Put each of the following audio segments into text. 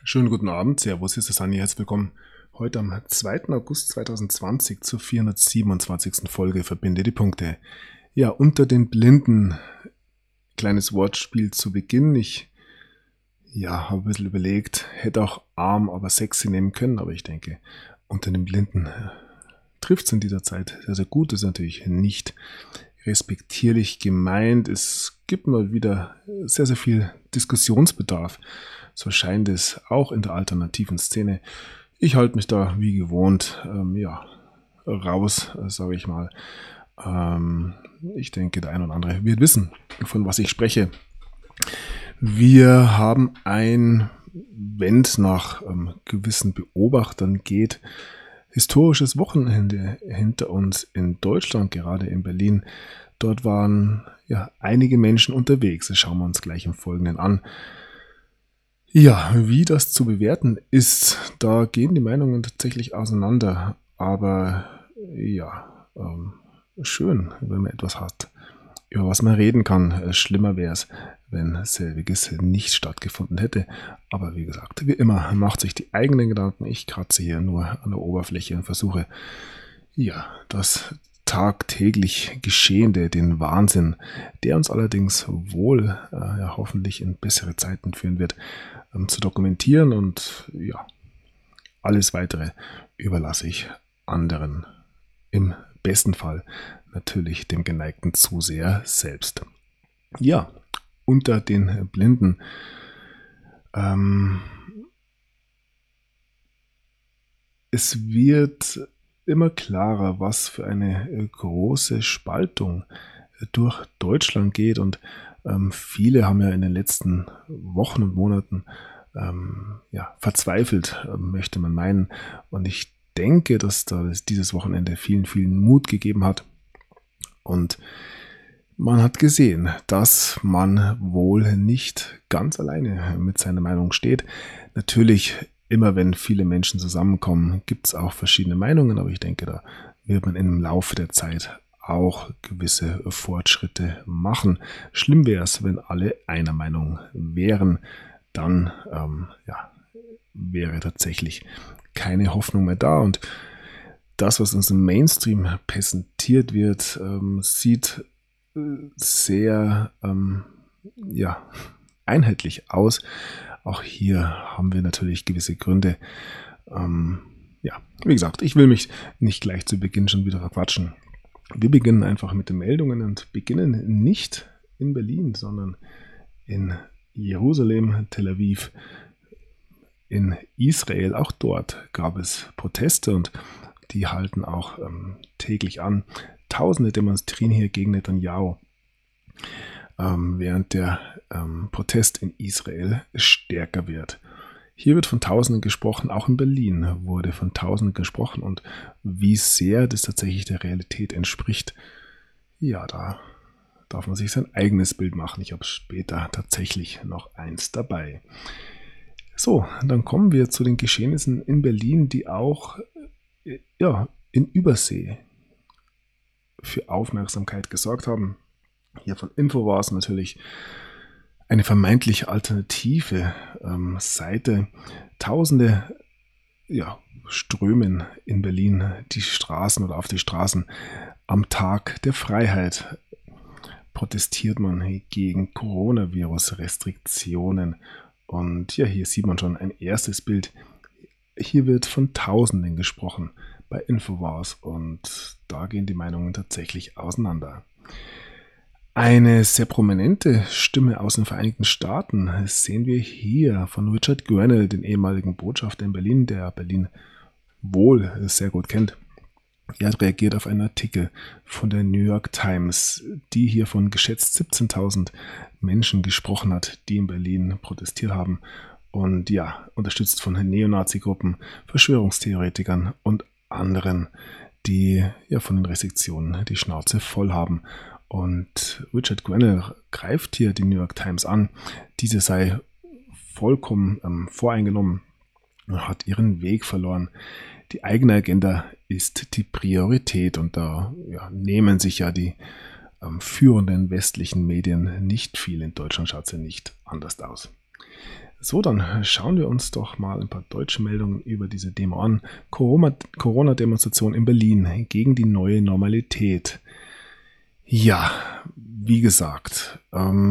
Schönen guten Abend, Servus, hier ist der Sani, herzlich willkommen. Heute am 2. August 2020 zur 427. Folge Verbinde die Punkte. Ja, unter den Blinden, kleines Wortspiel zu Beginn. Ich habe ein bisschen überlegt, hätte auch arm, aber sexy nehmen können, aber ich denke, unter den Blinden trifft es in dieser Zeit sehr, sehr gut. Das ist natürlich nicht respektierlich gemeint. Es gibt mal wieder sehr, sehr viel Diskussionsbedarf. So scheint es auch in der alternativen Szene. Ich halte mich da wie gewohnt raus, sage ich mal. Ich denke, der ein oder andere wird wissen, von was ich spreche. Wir haben wenn es nach gewissen Beobachtern geht, historisches Wochenende hinter uns in Deutschland, gerade in Berlin. Dort waren einige Menschen unterwegs. Das schauen wir uns gleich im Folgenden an. Ja, wie das zu bewerten ist, da gehen die Meinungen tatsächlich auseinander. Aber schön, wenn man etwas hat, über was man reden kann. Schlimmer wäre es, wenn selbiges nicht stattgefunden hätte. Aber wie gesagt, wie immer, macht sich die eigenen Gedanken. Ich kratze hier nur an der Oberfläche und versuche, das tagtäglich Geschehende, den Wahnsinn, der uns allerdings wohl hoffentlich in bessere Zeiten führen wird, zu dokumentieren. Und alles Weitere überlasse ich anderen. Im besten Fall natürlich dem geneigten Zuseher selbst. Ja, unter den Blinden. Es wird immer klarer, was für eine große Spaltung durch Deutschland geht, und viele haben ja in den letzten Wochen und Monaten verzweifelt, möchte man meinen, und ich denke, dass dieses Wochenende vielen, vielen Mut gegeben hat, und man hat gesehen, dass man wohl nicht ganz alleine mit seiner Meinung steht. Natürlich, immer wenn viele Menschen zusammenkommen, gibt es auch verschiedene Meinungen, aber ich denke, da wird man im Laufe der Zeit auch gewisse Fortschritte machen. Schlimm wäre es, wenn alle einer Meinung wären, dann wäre tatsächlich keine Hoffnung mehr da, und das, was uns im Mainstream präsentiert wird, sieht sehr einheitlich aus. Auch hier haben wir natürlich gewisse Gründe. Wie gesagt, ich will mich nicht gleich zu Beginn schon wieder verquatschen. Wir beginnen einfach mit den Meldungen und beginnen nicht in Berlin, sondern in Jerusalem, Tel Aviv, in Israel. Auch dort gab es Proteste, und die halten auch täglich an. Tausende demonstrieren hier gegen Netanyahu, während der Protest in Israel stärker wird. Hier wird von Tausenden gesprochen, auch in Berlin wurde von Tausenden gesprochen, und wie sehr das tatsächlich der Realität entspricht, da darf man sich sein eigenes Bild machen. Ich habe später tatsächlich noch eins dabei. So, dann kommen wir zu den Geschehnissen in Berlin, die auch in Übersee für Aufmerksamkeit gesorgt haben. Hier von Infowars natürlich eine vermeintliche alternative Seite. Tausende strömen in Berlin die Straßen oder auf die Straßen. Am Tag der Freiheit protestiert man gegen Coronavirus-Restriktionen. Und hier sieht man schon ein erstes Bild. Hier wird von Tausenden gesprochen bei Infowars, und da gehen die Meinungen tatsächlich auseinander. Eine sehr prominente Stimme aus den Vereinigten Staaten sehen wir hier von Richard Grenell, den ehemaligen Botschafter in Berlin, der Berlin wohl sehr gut kennt. Er hat reagiert auf einen Artikel von der New York Times, die hier von geschätzt 17.000 Menschen gesprochen hat, die in Berlin protestiert haben, und unterstützt von Neonazi-Gruppen, Verschwörungstheoretikern und anderen, die von den Restriktionen die Schnauze voll haben. Und Richard Grenell greift hier die New York Times an. Diese sei vollkommen voreingenommen und hat ihren Weg verloren. Die eigene Agenda ist die Priorität, und da nehmen sich die führenden westlichen Medien nicht viel. In Deutschland schaut es ja nicht anders aus. So, dann schauen wir uns doch mal ein paar deutsche Meldungen über diese Demo an. Corona-Demonstration in Berlin gegen die neue Normalität. Ja, wie gesagt,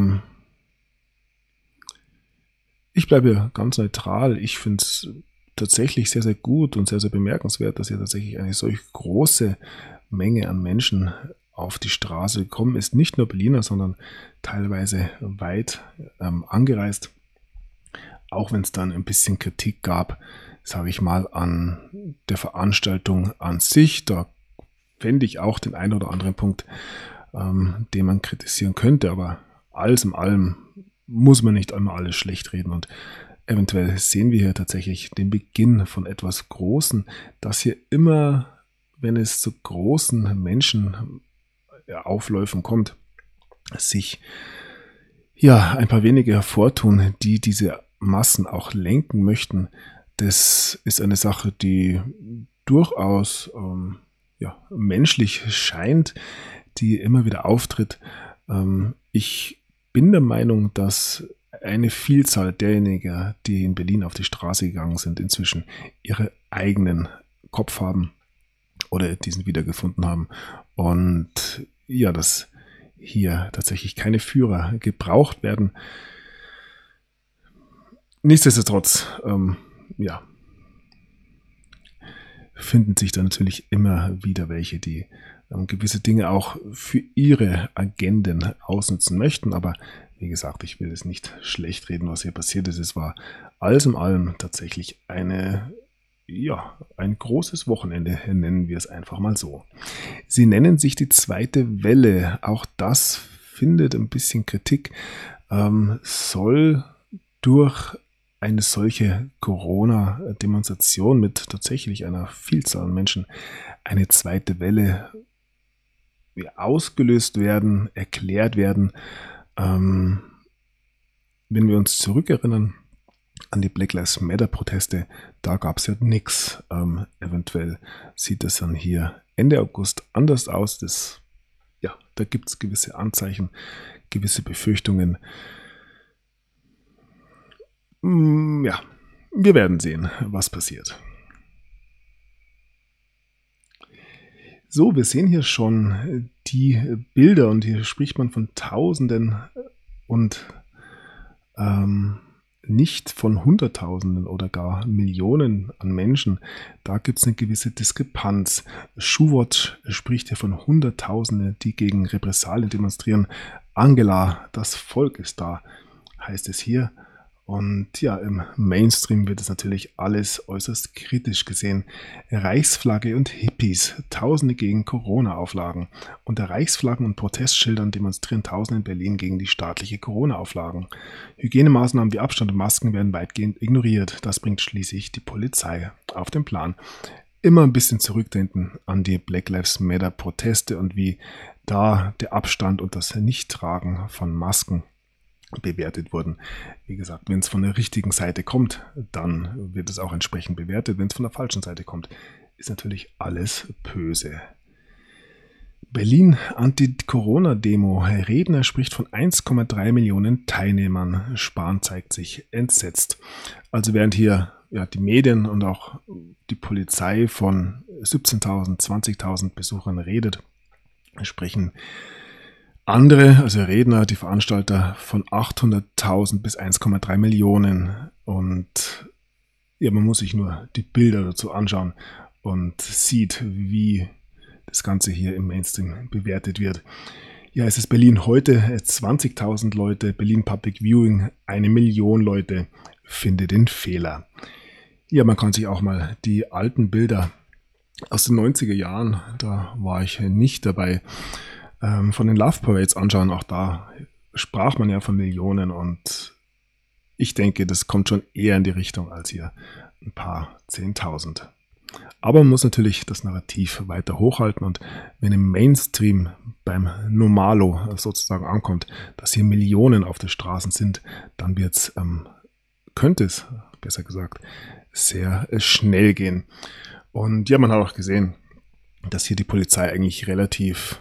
ich bleibe ganz neutral. Ich finde es tatsächlich sehr, sehr gut und sehr, sehr bemerkenswert, dass hier tatsächlich eine solch große Menge an Menschen auf die Straße gekommen ist. Nicht nur Berliner, sondern teilweise weit angereist. Auch wenn es dann ein bisschen Kritik gab, sage ich mal, an der Veranstaltung an sich. Da fände ich auch den einen oder anderen Punkt, den man kritisieren könnte. Aber alles in allem muss man nicht einmal alles schlecht reden. Und eventuell sehen wir hier tatsächlich den Beginn von etwas Großen, das hier immer, wenn es zu großen Menschenaufläufen kommt, sich ein paar wenige hervortun, die diese Massen auch lenken möchten. Das ist eine Sache, die durchaus menschlich scheint, die immer wieder auftritt. Ich bin der Meinung, dass eine Vielzahl derjenigen, die in Berlin auf die Straße gegangen sind, inzwischen ihre eigenen Kopf haben oder diesen wiedergefunden haben. Und ja, dass hier tatsächlich keine Führer gebraucht werden. Nichtsdestotrotz, finden sich da natürlich immer wieder welche, die gewisse Dinge auch für ihre Agenden ausnutzen möchten. Aber wie gesagt, ich will es nicht schlecht reden, was hier passiert ist. Es war alles in allem tatsächlich ein großes Wochenende, nennen wir es einfach mal so. Sie nennen sich die zweite Welle. Auch das findet ein bisschen Kritik. Soll durch eine solche Corona-Demonstration mit tatsächlich einer Vielzahl an Menschen eine zweite Welle ausgelöst werden, erklärt werden. Wenn wir uns zurückerinnern an die Black Lives Matter Proteste, da gab es ja nichts. Eventuell sieht es dann hier Ende August anders aus. Da gibt es gewisse Anzeichen, gewisse Befürchtungen. Wir werden sehen, was passiert. So, wir sehen hier schon die Bilder und hier spricht man von Tausenden und nicht von Hunderttausenden oder gar Millionen an Menschen. Da gibt es eine gewisse Diskrepanz. Schuhwatch spricht hier von Hunderttausenden, die gegen Repressalien demonstrieren. Angela, das Volk ist da, heißt es hier. Und ja, im Mainstream wird es natürlich alles äußerst kritisch gesehen. Reichsflagge und Hippies, Tausende gegen Corona-Auflagen. Unter Reichsflaggen und Protestschildern demonstrieren Tausende in Berlin gegen die staatliche Corona-Auflagen. Hygienemaßnahmen wie Abstand und Masken werden weitgehend ignoriert. Das bringt schließlich die Polizei auf den Plan. Immer ein bisschen zurückdenken an die Black Lives Matter Proteste und wie da der Abstand und das Nichttragen von Masken bewertet wurden. Wie gesagt, wenn es von der richtigen Seite kommt, dann wird es auch entsprechend bewertet. Wenn es von der falschen Seite kommt, ist natürlich alles böse. Berlin Anti-Corona-Demo. Redner spricht von 1,3 Millionen Teilnehmern. Spahn zeigt sich entsetzt. Also während hier die Medien und auch die Polizei von 17.000, 20.000 Besuchern redet, sprechen andere, also Redner, die Veranstalter von 800.000 bis 1,3 Millionen. Und man muss sich nur die Bilder dazu anschauen und sieht, wie das Ganze hier im Mainstream bewertet wird. Ja, es ist Berlin heute, 20.000 Leute, Berlin Public Viewing, 1 Million Leute, finde den Fehler. Ja, man kann sich auch mal die alten Bilder aus den 90er Jahren, da war ich nicht dabei, von den Love Parades anschauen. Auch da sprach man ja von Millionen und ich denke, das kommt schon eher in die Richtung als hier ein paar 10.000. Aber man muss natürlich das Narrativ weiter hochhalten und wenn im Mainstream beim Normalo sozusagen ankommt, dass hier Millionen auf den Straßen sind, dann könnte es, besser gesagt, sehr schnell gehen. Und ja, man hat auch gesehen, dass hier die Polizei eigentlich relativ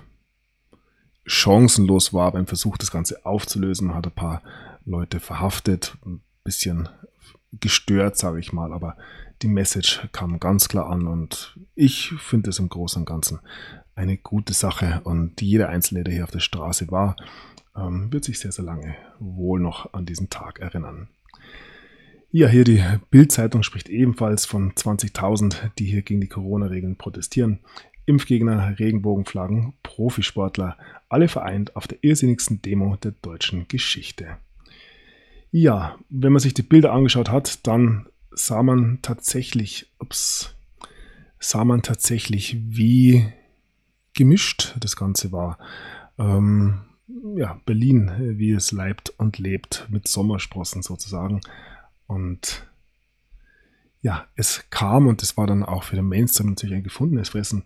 chancenlos war beim Versuch, das Ganze aufzulösen. Man hat ein paar Leute verhaftet, bisschen gestört, sage ich mal, aber die Message kam ganz klar an und ich finde es im Großen und Ganzen eine gute Sache und jeder Einzelne, der hier auf der Straße war, wird sich sehr, sehr lange wohl noch an diesen Tag erinnern. Ja, hier die Bild-Zeitung spricht ebenfalls von 20.000, die hier gegen die Corona-Regeln protestieren. Impfgegner, Regenbogenflaggen, Profisportler, alle vereint auf der irrsinnigsten Demo der deutschen Geschichte. Ja, wenn man sich die Bilder angeschaut hat, dann sah man tatsächlich, wie gemischt das Ganze war. Ja, Berlin, wie es leibt und lebt, mit Sommersprossen sozusagen. Und ja, es kam, und das war dann auch für den Mainstream natürlich ein gefundenes Fressen,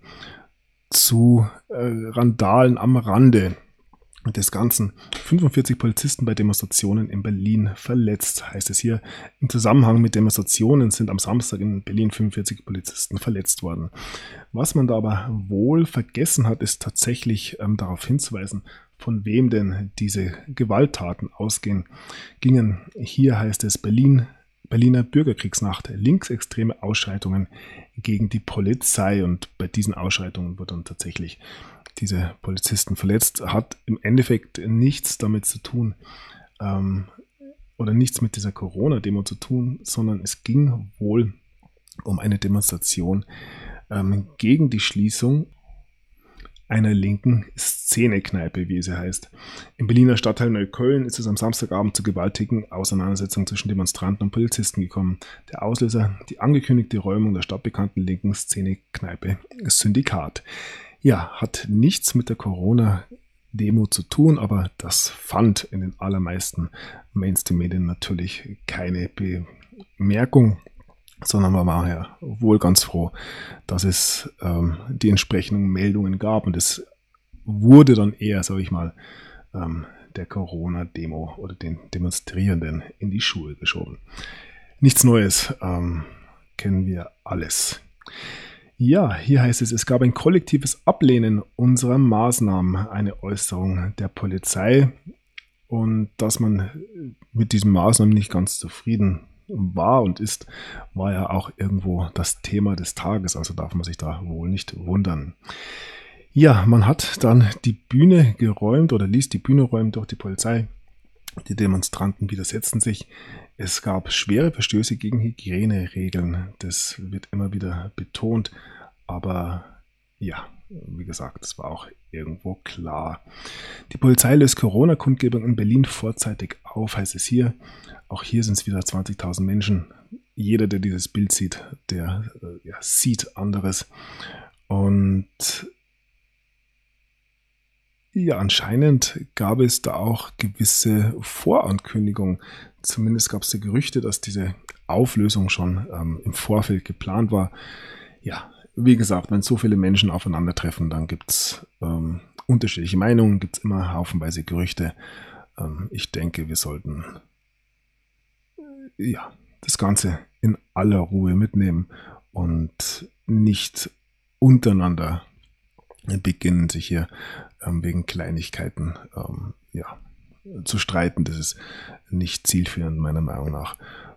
zu Randalen am Rande des Ganzen. 45 Polizisten bei Demonstrationen in Berlin verletzt, heißt es hier. Im Zusammenhang mit Demonstrationen sind am Samstag in Berlin 45 Polizisten verletzt worden. Was man da aber wohl vergessen hat, ist tatsächlich darauf hinzuweisen, von wem denn diese Gewalttaten ausgingen. Hier heißt es Berliner Bürgerkriegsnacht, linksextreme Ausschreitungen gegen die Polizei, und bei diesen Ausschreitungen wurden dann tatsächlich diese Polizisten verletzt. Hat im Endeffekt nichts damit zu tun oder nichts mit dieser Corona-Demo zu tun, sondern es ging wohl um eine Demonstration gegen die Schließung einer linken Szenekneipe, wie sie heißt. Im Berliner Stadtteil Neukölln ist es am Samstagabend zu gewaltigen Auseinandersetzungen zwischen Demonstranten und Polizisten gekommen. Der Auslöser, die angekündigte Räumung der stadtbekannten linken Szenekneipe Syndikat. Ja, hat nichts mit der Corona-Demo zu tun, aber das fand in den allermeisten Mainstream-Medien natürlich keine Bemerkung, sondern man war ja wohl ganz froh, dass es die entsprechenden Meldungen gab, und es wurde dann eher, sage ich mal, der Corona-Demo oder den Demonstrierenden in die Schuhe geschoben. Nichts Neues, kennen wir alles. Ja, hier heißt es gab ein kollektives Ablehnen unserer Maßnahmen, eine Äußerung der Polizei, und dass man mit diesen Maßnahmen nicht ganz zufrieden war und ist, war ja auch irgendwo das Thema des Tages, also darf man sich da wohl nicht wundern. Ja, man hat dann die Bühne geräumt oder ließ die Bühne räumen durch die Polizei. Die Demonstranten widersetzten sich. Es gab schwere Verstöße gegen Hygieneregeln. Das wird immer wieder betont. Aber ja, wie gesagt, das war auch irgendwo klar. Die Polizei löst Corona-Kundgebung in Berlin vorzeitig auf, heißt es hier. Auch hier sind es wieder 20.000 Menschen. Jeder, der dieses Bild sieht, der sieht anderes. Und ja, anscheinend gab es da auch gewisse Vorankündigungen. Zumindest gab es Gerüchte, dass diese Auflösung schon im Vorfeld geplant war. Ja, wie gesagt, wenn so viele Menschen aufeinandertreffen, dann gibt es unterschiedliche Meinungen, gibt es immer haufenweise Gerüchte. Ich denke, wir sollten das Ganze in aller Ruhe mitnehmen und nicht untereinander beginnen, sich hier wegen Kleinigkeiten zu streiten. Das ist nicht zielführend, meiner Meinung nach.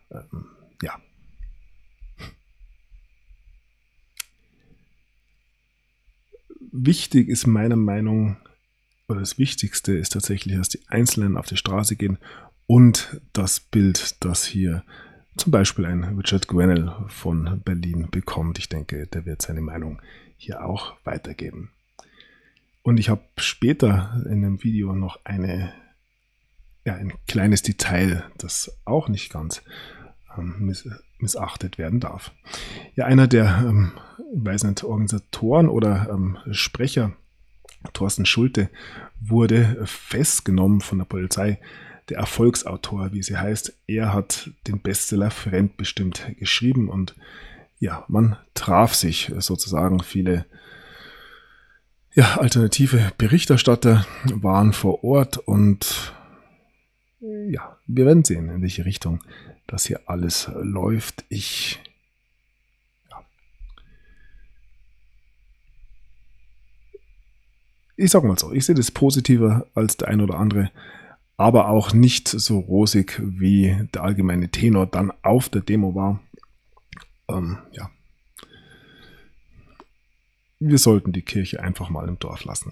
Wichtig ist meiner Meinung, oder das Wichtigste ist tatsächlich, dass die Einzelnen auf die Straße gehen und das Bild, das hier zum Beispiel ein Richard Grenell von Berlin bekommt. Ich denke, der wird seine Meinung hier auch weitergeben. Und ich habe später in dem Video noch ein kleines Detail, das auch nicht ganz missachtet werden darf. Ja, einer der Organisatoren oder Sprecher, Thorsten Schulte, wurde festgenommen von der Polizei. Der Erfolgsautor, wie sie heißt, er hat den Bestseller Fremdbestimmt geschrieben, und ja, man traf sich sozusagen. Viele alternative Berichterstatter waren vor Ort, und ja, wir werden sehen, in welche Richtung das hier alles läuft. Ich sage mal so, ich sehe das positiver als der ein oder andere, aber auch nicht so rosig, wie der allgemeine Tenor dann auf der Demo war. Ja, wir sollten die Kirche einfach mal im Dorf lassen.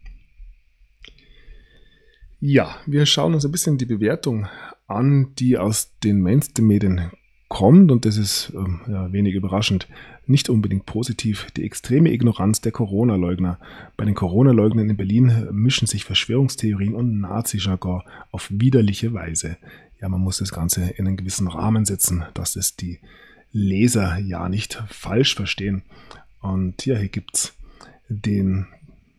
Ja, wir schauen uns ein bisschen die Bewertung an, die aus den Mainstream-Medien kommt, und das ist wenig überraschend, nicht unbedingt positiv. Die extreme Ignoranz der Corona-Leugner. Bei den Corona-Leugnern in Berlin mischen sich Verschwörungstheorien und Nazi-Jargon auf widerliche Weise. Ja, man muss das Ganze in einen gewissen Rahmen setzen, dass es die Leser ja nicht falsch verstehen. Und ja, hier gibt es den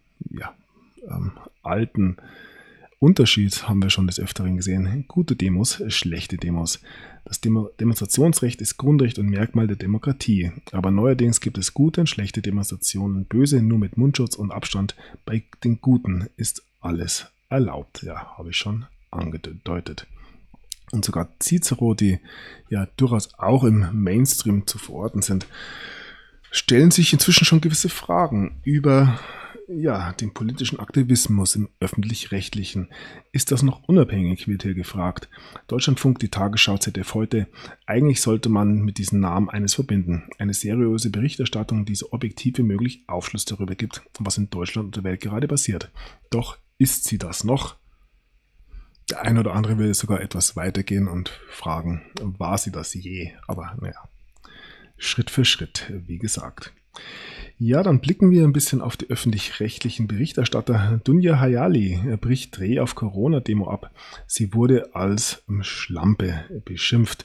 alten Unterschied, haben wir schon des Öfteren gesehen. Gute Demos, schlechte Demos. Das Demonstrationsrecht ist Grundrecht und Merkmal der Demokratie. Aber neuerdings gibt es gute und schlechte Demonstrationen. Böse nur mit Mundschutz und Abstand. Bei den Guten ist alles erlaubt. Ja, habe ich schon angedeutet. Und sogar Cicero, die ja durchaus auch im Mainstream zu verorten sind, stellen sich inzwischen schon gewisse Fragen über den politischen Aktivismus im Öffentlich-Rechtlichen. Ist das noch unabhängig, wird hier gefragt. Deutschlandfunk, die Tagesschau, ZDF heute. Eigentlich sollte man mit diesen Namen eines verbinden. Eine seriöse Berichterstattung, die so objektiv wie möglich Aufschluss darüber gibt, was in Deutschland und der Welt gerade passiert. Doch ist sie das noch? Der ein oder andere will sogar etwas weitergehen und fragen, war sie das je? Aber naja, Schritt für Schritt, wie gesagt. Ja, dann blicken wir ein bisschen auf die öffentlich-rechtlichen Berichterstatter. Dunja Hayali bricht Dreh auf Corona-Demo ab. Sie wurde als Schlampe beschimpft.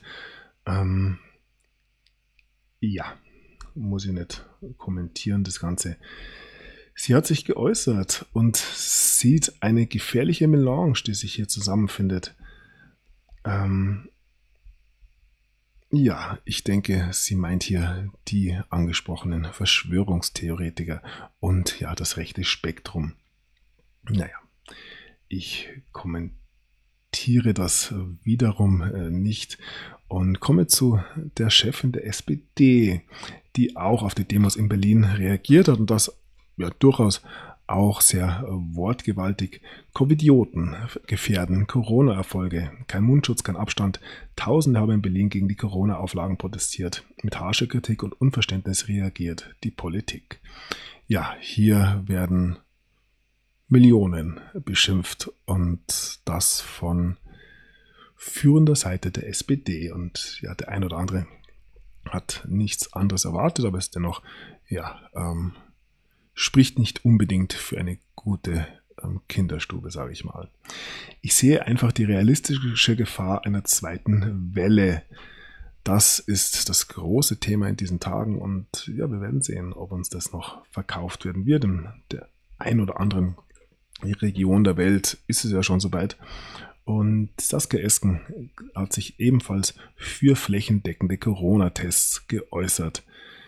Muss ich nicht kommentieren, das Ganze. Sie hat sich geäußert und sieht eine gefährliche Melange, die sich hier zusammenfindet. Ich denke, sie meint hier die angesprochenen Verschwörungstheoretiker und das rechte Spektrum. Naja, ich kommentiere das wiederum nicht und komme zu der Chefin der SPD, die auch auf die Demos in Berlin reagiert hat und das durchaus auch sehr wortgewaltig. Covidioten gefährden Corona-Erfolge. Kein Mundschutz, kein Abstand. Tausende haben in Berlin gegen die Corona-Auflagen protestiert. Mit harscher Kritik und Unverständnis reagiert die Politik. Ja, hier werden Millionen beschimpft und das von führender Seite der SPD. Und der ein oder andere hat nichts anderes erwartet, aber ist dennoch spricht nicht unbedingt für eine gute Kinderstube, sage ich mal. Ich sehe einfach die realistische Gefahr einer zweiten Welle. Das ist das große Thema in diesen Tagen und wir werden sehen, ob uns das noch verkauft werden wird. In der ein oder anderen Region der Welt ist es ja schon soweit. Und Saskia Esken hat sich ebenfalls für flächendeckende Corona-Tests geäußert.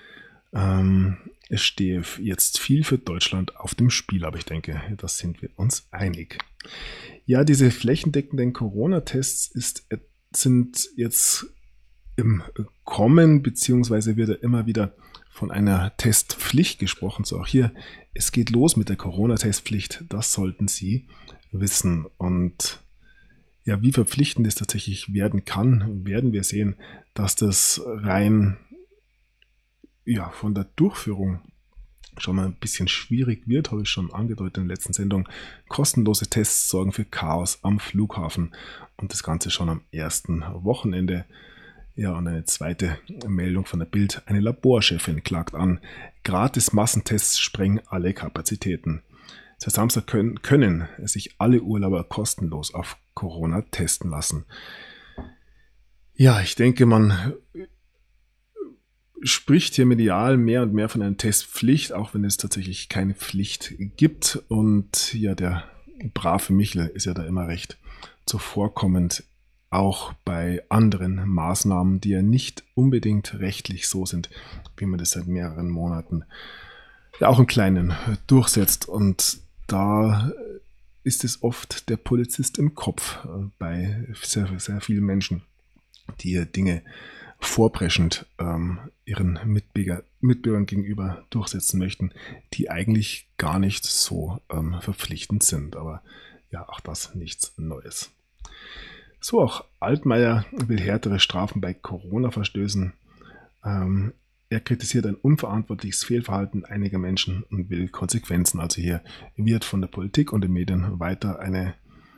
Es stehe jetzt viel für Deutschland auf dem Spiel, aber ich denke, das sind wir uns einig. Ja, diese flächendeckenden Corona-Tests sind jetzt im Kommen, beziehungsweise wird immer wieder von einer Testpflicht gesprochen. So auch hier, es geht los mit der Corona-Testpflicht, das sollten Sie wissen. Und wie verpflichtend es tatsächlich werden kann, werden wir sehen, dass das rein von der Durchführung schon mal ein bisschen schwierig wird, habe ich schon angedeutet in der letzten Sendung. Kostenlose Tests sorgen für Chaos am Flughafen und das Ganze schon am ersten Wochenende. Ja, und eine zweite Meldung von der Bild. Eine Laborchefin klagt an, gratis Massentests sprengen alle Kapazitäten. Seit Samstag können sich alle Urlauber kostenlos auf Corona testen lassen. Ja, ich denke, man spricht hier medial mehr und mehr von einer Testpflicht, auch wenn es tatsächlich keine Pflicht gibt. Und der brave Michel ist ja da immer recht zuvorkommend, auch bei anderen Maßnahmen, die ja nicht unbedingt rechtlich so sind, wie man das seit mehreren Monaten auch im Kleinen durchsetzt. Und da ist es oft der Polizist im Kopf bei sehr, sehr vielen Menschen, die hier Dinge vorpreschend ihren Mitbürgern gegenüber durchsetzen möchten, die eigentlich gar nicht so verpflichtend sind. Aber auch das nichts Neues. So auch Altmaier will härtere Strafen bei Corona-Verstößen. Er kritisiert ein unverantwortliches Fehlverhalten einiger Menschen und will Konsequenzen. Also hier wird von der Politik und den Medien weiter eine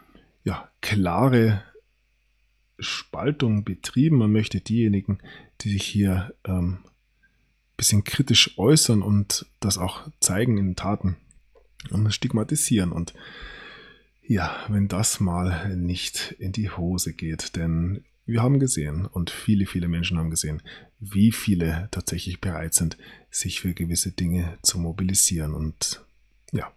klare Spaltung betrieben. Man möchte diejenigen, die sich hier ein bisschen kritisch äußern und das auch zeigen in Taten, stigmatisieren. Und ja, wenn das mal nicht in die Hose geht, denn wir haben gesehen und viele, viele Menschen haben gesehen, wie viele tatsächlich bereit sind, sich für gewisse Dinge zu mobilisieren und ja,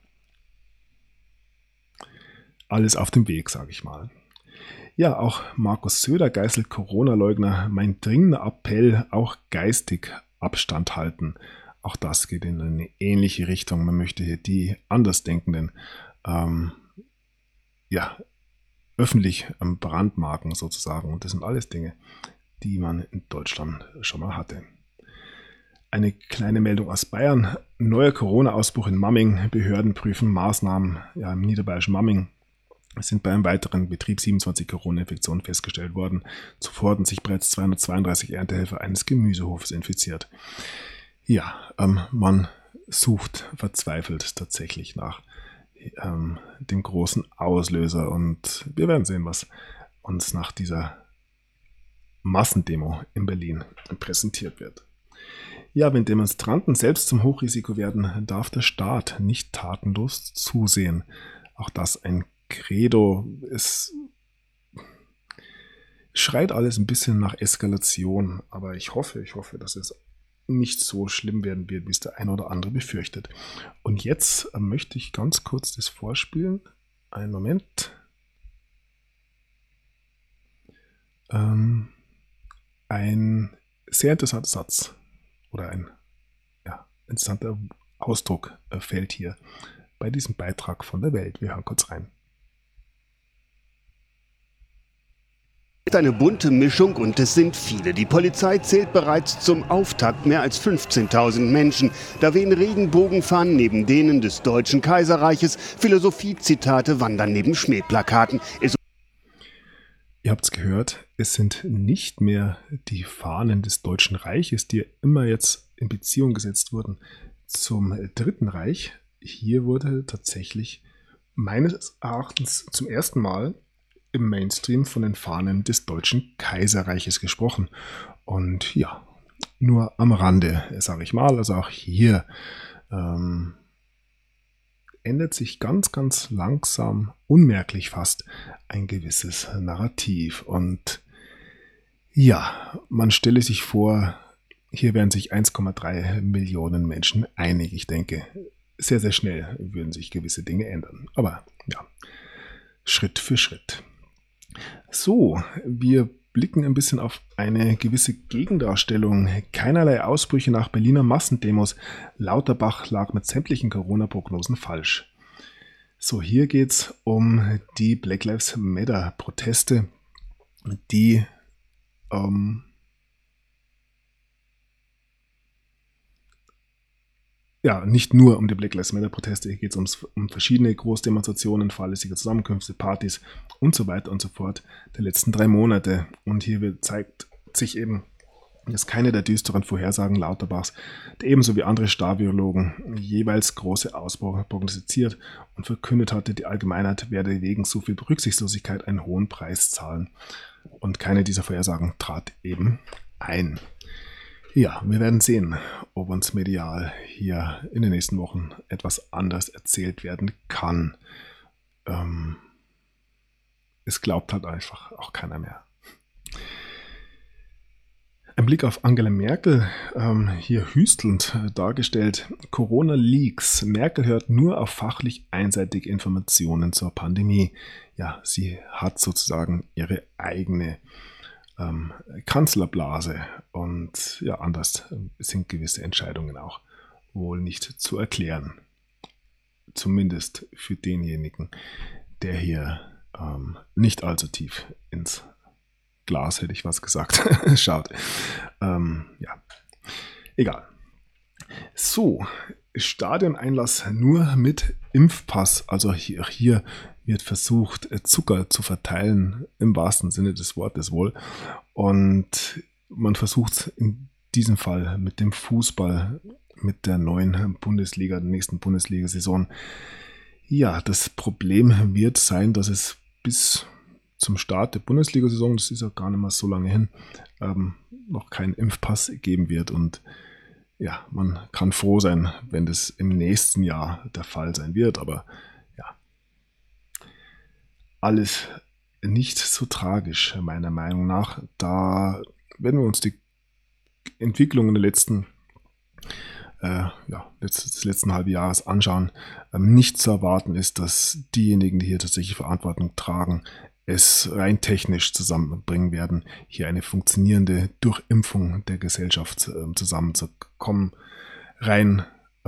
alles auf dem Weg, sage ich mal. Ja, auch Markus Söder geißelt Corona-Leugner. Mein dringender Appell, auch geistig Abstand halten. Auch das geht in eine ähnliche Richtung. Man möchte hier die Andersdenkenden öffentlich brandmarken sozusagen. Und das sind alles Dinge, die man in Deutschland schon mal hatte. Eine kleine Meldung aus Bayern. Neuer Corona-Ausbruch in Mamming. Behörden prüfen Maßnahmen im niederbayerischen Mamming. Es sind bei einem weiteren Betrieb 27 Corona-Infektionen festgestellt worden. Zuvor hatten sich bereits 232 Erntehelfer eines Gemüsehofes infiziert. Ja, man sucht verzweifelt tatsächlich nach dem großen Auslöser und wir werden sehen, was uns nach dieser Massendemo in Berlin präsentiert wird. Ja, wenn Demonstranten selbst zum Hochrisiko werden, darf der Staat nicht tatenlos zusehen. Auch das ein Credo. Es schreit alles ein bisschen nach Eskalation, aber ich hoffe, dass es nicht so schlimm werden wird, wie es der eine oder andere befürchtet. Und jetzt möchte ich ganz kurz das vorspielen. Einen Moment. Ein sehr interessanter Satz oder ein interessanter Ausdruck fällt hier bei diesem Beitrag von der Welt. Wir hören kurz rein. Eine bunte Mischung und es sind viele. Die Polizei zählt bereits zum Auftakt mehr als 15.000 Menschen. Da wehen Regenbogenfahnen neben denen des Deutschen Kaiserreiches. Philosophie-Zitate wandern neben Schmähplakaten. Ihr habt es gehört, es sind nicht mehr die Fahnen des Deutschen Reiches, die immer jetzt in Beziehung gesetzt wurden zum Dritten Reich. Hier wurde tatsächlich meines Erachtens zum ersten Mal im Mainstream von den Fahnen des Deutschen Kaiserreiches gesprochen. Und ja, nur am Rande, sage ich mal, also auch hier ändert sich ganz, ganz langsam, unmerklich fast, ein gewisses Narrativ. Und ja, man stelle sich vor, hier wären sich 1,3 Millionen Menschen einig. Ich denke, sehr, sehr schnell würden sich gewisse Dinge ändern. Aber ja, Schritt für Schritt. So, wir blicken ein bisschen auf eine gewisse Gegendarstellung. Keinerlei Ausbrüche nach Berliner Massendemos. Lauterbach lag mit sämtlichen Corona-Prognosen falsch. So, hier geht es um die Black Lives Matter-Proteste, die nicht nur um die Black Lives Matter-Proteste, hier geht es um verschiedene Großdemonstrationen, fahrlässige Zusammenkünfte, Partys und so weiter und so fort der letzten 3 Monate. Und hier zeigt sich eben, dass keine der düsteren Vorhersagen Lauterbachs, der ebenso wie andere Star-Virologen jeweils große Ausbrüche prognostiziert und verkündet hatte, die Allgemeinheit werde wegen so viel Rücksichtslosigkeit einen hohen Preis zahlen. Und keine dieser Vorhersagen trat eben ein. Ja, wir werden sehen, ob uns medial hier in den nächsten Wochen etwas anders erzählt werden kann. Es glaubt halt einfach auch keiner mehr. Ein Blick auf Angela Merkel, hier hüstelnd dargestellt. Corona-Leaks. Merkel hört nur auf fachlich einseitige Informationen zur Pandemie. Ja, sie hat sozusagen ihre eigene Kanzlerblase und ja, anders sind gewisse Entscheidungen auch wohl nicht zu erklären. Zumindest für denjenigen, der hier nicht allzu tief ins Glas, hätte ich was gesagt, schaut. Egal. So, Stadioneinlass nur mit Impfpass. Also hier wird versucht, Zucker zu verteilen, im wahrsten Sinne des Wortes wohl. Und man versucht es in diesem Fall mit dem Fußball, mit der neuen Bundesliga, der nächsten Bundesliga-Saison. Ja, das Problem wird sein, dass es bis zum Start der Bundesliga-Saison, das ist ja gar nicht mehr so lange hin, noch keinen Impfpass geben wird. Und ja, man kann froh sein, wenn das im nächsten Jahr der Fall sein wird. Aber ja, alles nicht so tragisch, meiner Meinung nach. Da, wenn wir uns die Entwicklungen der des letzten halben Jahres anschauen, nicht zu erwarten ist, dass diejenigen, die hier tatsächlich Verantwortung tragen, es rein technisch zusammenbringen werden, hier eine funktionierende Durchimpfung der Gesellschaft zusammenzukommen. Rein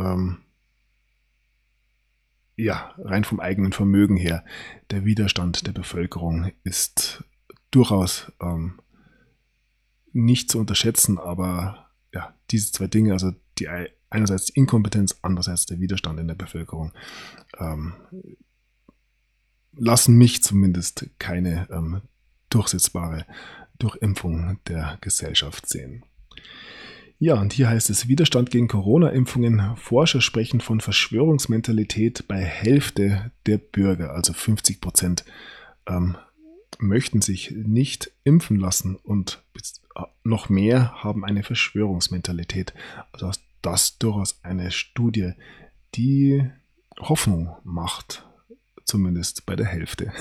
vom eigenen Vermögen her. Der Widerstand der Bevölkerung ist durchaus nicht zu unterschätzen, aber ja, diese zwei Dinge, also die einerseits die Inkompetenz, andererseits der Widerstand in der Bevölkerung, lassen mich zumindest keine durchsetzbare Durchimpfung der Gesellschaft sehen. Ja, und hier heißt es Widerstand gegen Corona-Impfungen. Forscher sprechen von Verschwörungsmentalität bei Hälfte der Bürger, also 50% möchten sich nicht impfen lassen und noch mehr haben eine Verschwörungsmentalität. Also das ist durchaus eine Studie, die Hoffnung macht, zumindest bei der Hälfte.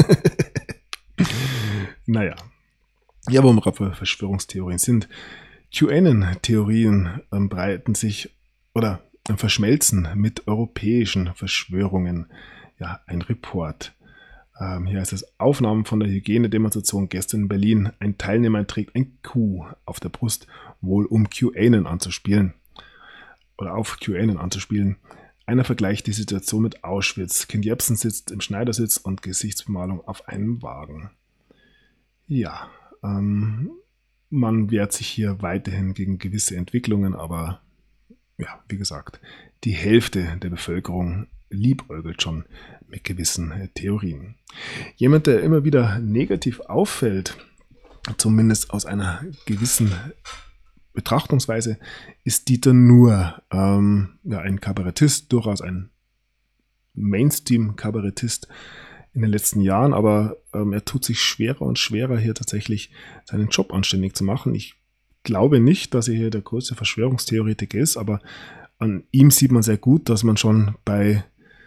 Naja, ja, wo wir gerade Verschwörungstheorien sind. QAnon-Theorien breiten sich oder verschmelzen mit europäischen Verschwörungen. Ja, ein Report. Hier heißt es, Aufnahmen von der Hygienedemonstration gestern in Berlin. Ein Teilnehmer trägt ein Q auf der Brust, wohl um QAnon anzuspielen. Oder auf QAnon anzuspielen. Einer vergleicht die Situation mit Auschwitz. Kind Jebsen sitzt im Schneidersitz und Gesichtsbemalung auf einem Wagen. Ja, man wehrt sich hier weiterhin gegen gewisse Entwicklungen, aber ja, wie gesagt, die Hälfte der Bevölkerung liebäugelt schon mit gewissen Theorien. Jemand, der immer wieder negativ auffällt, zumindest aus einer gewissen Betrachtungsweise, ist Dieter Nuhr, ein Kabarettist, durchaus ein Mainstream-Kabarettist in den letzten Jahren, aber er tut sich schwerer und schwerer, hier tatsächlich seinen Job anständig zu machen. Ich glaube nicht, dass er hier der größte Verschwörungstheoretiker ist, aber an ihm sieht man sehr gut, dass man schon bei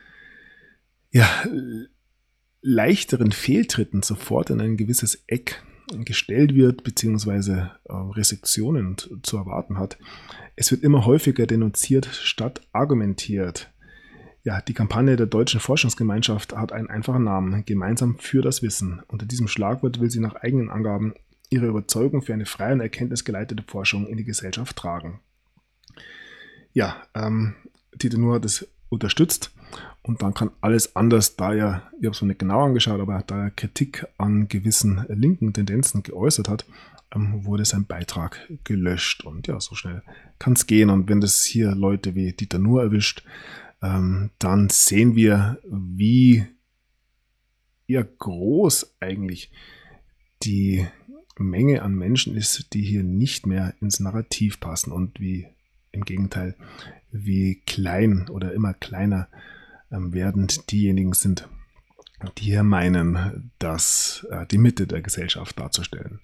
leichteren Fehltritten sofort in ein gewisses Eck gestellt wird, beziehungsweise Restriktionen zu erwarten hat. Es wird immer häufiger denunziert statt argumentiert. Ja, die Kampagne der Deutschen Forschungsgemeinschaft hat einen einfachen Namen, gemeinsam für das Wissen. Unter diesem Schlagwort will sie nach eigenen Angaben ihre Überzeugung für eine freie und erkenntnisgeleitete Forschung in die Gesellschaft tragen. Ja, Dieter Nuhr hat es unterstützt und dann kann alles anders, ich habe es noch nicht genau angeschaut, aber da er Kritik an gewissen linken Tendenzen geäußert hat, wurde sein Beitrag gelöscht und ja, so schnell kann es gehen und wenn das hier Leute wie Dieter Nuhr erwischt, dann sehen wir, wie groß eigentlich die Menge an Menschen ist, die hier nicht mehr ins Narrativ passen und wie im Gegenteil, wie klein oder immer kleiner werdend diejenigen sind, die hier meinen, dass die Mitte der Gesellschaft darzustellen.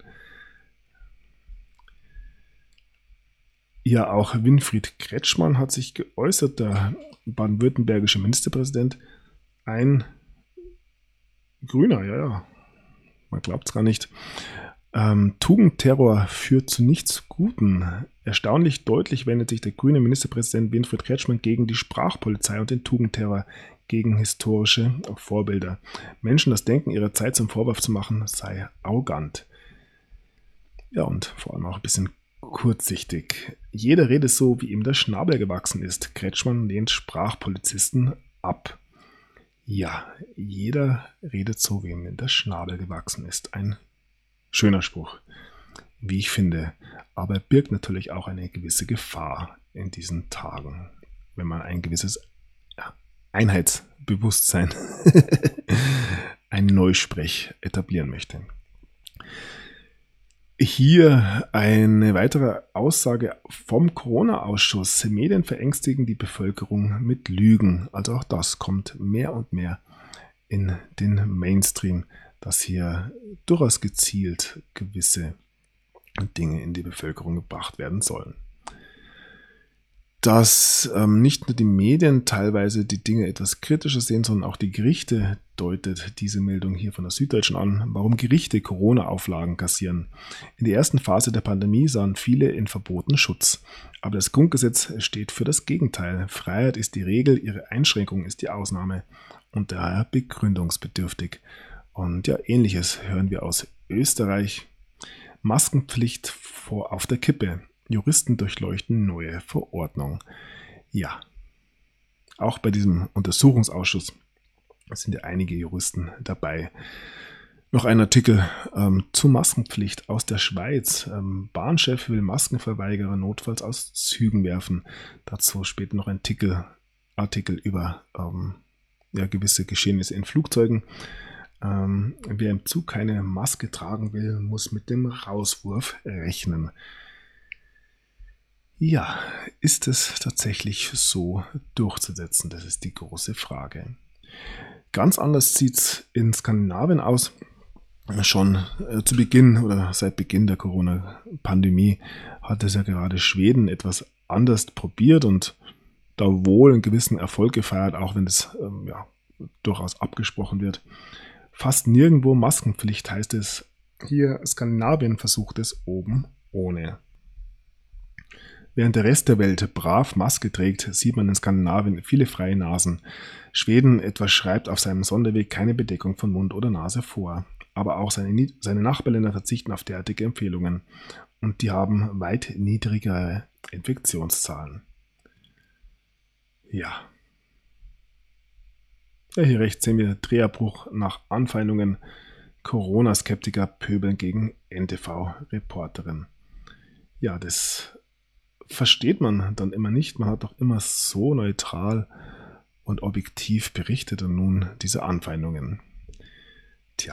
Ja, auch Winfried Kretschmann hat sich geäußert, der baden-württembergische Ministerpräsident, ein Grüner, ja, man glaubt es gar nicht. Tugendterror führt zu nichts Guten. Erstaunlich deutlich wendet sich der grüne Ministerpräsident Winfried Kretschmann gegen die Sprachpolizei und den Tugendterror gegen historische Vorbilder. Menschen das Denken ihrer Zeit zum Vorwurf zu machen, sei arrogant. Ja, und vor allem auch ein bisschen kurzsichtig. Jeder redet so, wie ihm der Schnabel gewachsen ist. Kretschmann lehnt Sprachpolizisten ab. Ja, jeder redet so, wie ihm der Schnabel gewachsen ist. Ein schöner Spruch, wie ich finde, aber birgt natürlich auch eine gewisse Gefahr in diesen Tagen, wenn man ein gewisses Einheitsbewusstsein einen Neusprech etablieren möchte. Hier eine weitere Aussage vom Corona-Ausschuss. Medien verängstigen die Bevölkerung mit Lügen. Also auch das kommt mehr und mehr in den Mainstream, dass hier durchaus gezielt gewisse Dinge in die Bevölkerung gebracht werden sollen. Dass nicht nur die Medien teilweise die Dinge etwas kritischer sehen, sondern auch die Gerichte, deutet diese Meldung hier von der Süddeutschen an, warum Gerichte Corona-Auflagen kassieren. In der ersten Phase der Pandemie sahen viele in Verboten Schutz. Aber das Grundgesetz steht für das Gegenteil. Freiheit ist die Regel, ihre Einschränkung ist die Ausnahme und daher begründungsbedürftig. Und ja, Ähnliches hören wir aus Österreich. Maskenpflicht auf der Kippe. Juristen durchleuchten neue Verordnung. Ja, auch bei diesem Untersuchungsausschuss sind ja einige Juristen dabei. Noch ein Artikel zur Maskenpflicht aus der Schweiz. Bahnchef will Maskenverweigerer notfalls aus Zügen werfen. Dazu später noch ein Artikel über gewisse Geschehnisse in Flugzeugen. Wer im Zug keine Maske tragen will, muss mit dem Rauswurf rechnen. Ja, ist es tatsächlich so durchzusetzen? Das ist die große Frage. Ganz anders sieht es in Skandinavien aus. Schon zu Beginn oder seit Beginn der Corona-Pandemie hat es ja gerade Schweden etwas anders probiert und da wohl einen gewissen Erfolg gefeiert, auch wenn es durchaus abgesprochen wird. Fast nirgendwo Maskenpflicht, heißt es. Hier Skandinavien versucht es oben ohne. Während der Rest der Welt brav Maske trägt, sieht man in Skandinavien viele freie Nasen. Schweden etwa schreibt auf seinem Sonderweg keine Bedeckung von Mund oder Nase vor. Aber auch seine Nachbarländer verzichten auf derartige Empfehlungen. Und die haben weit niedrigere Infektionszahlen. Ja. Hier rechts sehen wir Dreherbruch nach Anfeindungen. Corona-Skeptiker pöbeln gegen NTV-Reporterin. Ja, das versteht man dann immer nicht. Man hat doch immer so neutral und objektiv berichtet und nun diese Anfeindungen. Tja.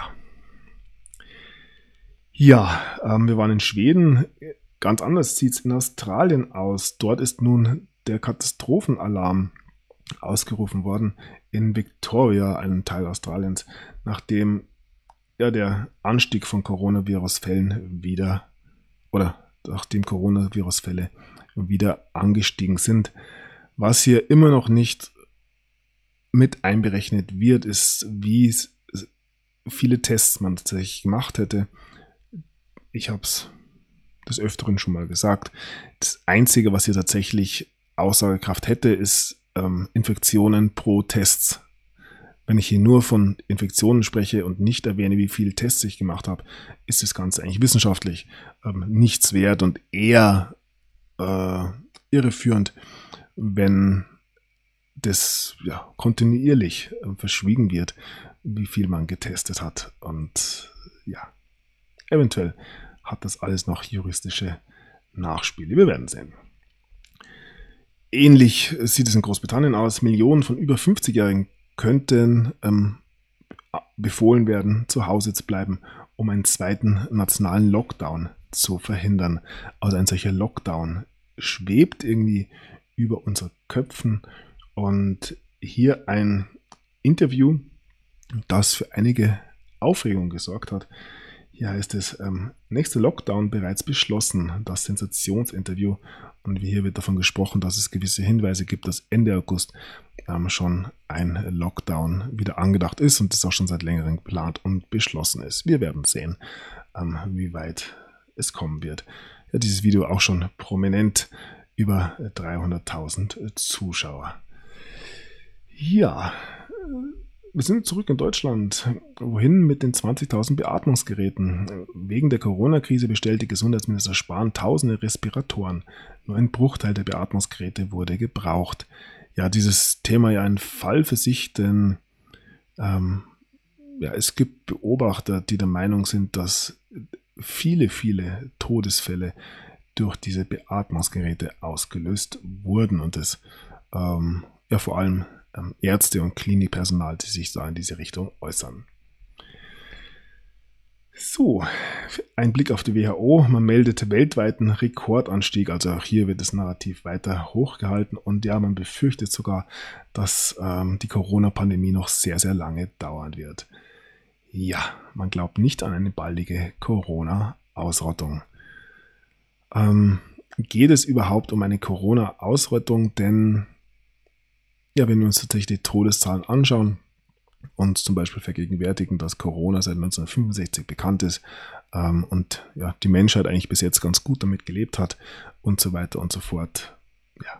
Ja, wir waren in Schweden. Ganz anders sieht es in Australien aus. Dort ist nun der Katastrophenalarm ausgerufen worden in Victoria, einem Teil Australiens, nachdem der Anstieg von Coronavirus-Fällen nachdem Coronavirus-Fälle wieder angestiegen sind. Was hier immer noch nicht mit einberechnet wird, ist, wie viele Tests man tatsächlich gemacht hätte. Ich habe es des Öfteren schon mal gesagt. Das Einzige, was hier tatsächlich Aussagekraft hätte, ist Infektionen pro Tests. Wenn ich hier nur von Infektionen spreche und nicht erwähne, wie viele Tests ich gemacht habe, ist das Ganze eigentlich wissenschaftlich nichts wert und eher irreführend, wenn das kontinuierlich verschwiegen wird, wie viel man getestet hat. Und eventuell hat das alles noch juristische Nachspiele. Wir werden sehen. Ähnlich sieht es in Großbritannien aus. Millionen von über 50-Jährigen könnten befohlen werden, zu Hause zu bleiben, um einen zweiten nationalen Lockdown zu verhindern. Also ein solcher Lockdown schwebt irgendwie über unseren Köpfen. Und hier ein Interview, das für einige Aufregung gesorgt hat. Hier heißt es, nächster Lockdown bereits beschlossen, das Sensationsinterview. Und hier wird davon gesprochen, dass es gewisse Hinweise gibt, dass Ende August schon ein Lockdown wieder angedacht ist und das auch schon seit längerem geplant und beschlossen ist. Wir werden sehen, wie weit es kommen wird. Ja, dieses Video auch schon prominent, über 300.000 Zuschauer. Ja, wir sind zurück in Deutschland. Wohin mit den 20.000 Beatmungsgeräten? Wegen der Corona-Krise bestellte Gesundheitsminister Spahn tausende Respiratoren. Nur ein Bruchteil der Beatmungsgeräte wurde gebraucht. Ja, dieses Thema ja ein Fall für sich, denn es gibt Beobachter, die der Meinung sind, dass viele Todesfälle durch diese Beatmungsgeräte ausgelöst wurden und es vor allem Ärzte und Klinikpersonal, die sich da in diese Richtung äußern. So, ein Blick auf die WHO. Man meldet weltweiten Rekordanstieg. Also auch hier wird das Narrativ weiter hochgehalten. Und ja, man befürchtet sogar, dass die Corona-Pandemie noch sehr, sehr lange dauern wird. Ja, man glaubt nicht an eine baldige Corona-Ausrottung. Geht es überhaupt um eine Corona-Ausrottung? Denn ja, wenn wir uns tatsächlich die Todeszahlen anschauen und zum Beispiel vergegenwärtigen, dass Corona seit 1965 bekannt ist und ja, die Menschheit eigentlich bis jetzt ganz gut damit gelebt hat und so weiter und so fort. Ja.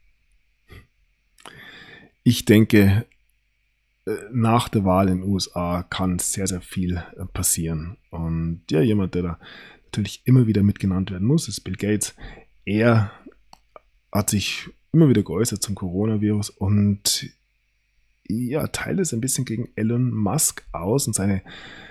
Ich denke, nach der Wahl in den USA kann sehr, sehr viel passieren. Und ja, jemand, der da natürlich immer wieder mitgenannt werden muss, ist Bill Gates. Er hat sich immer wieder geäußert zum Coronavirus und ja, teilt es ein bisschen gegen Elon Musk aus und seine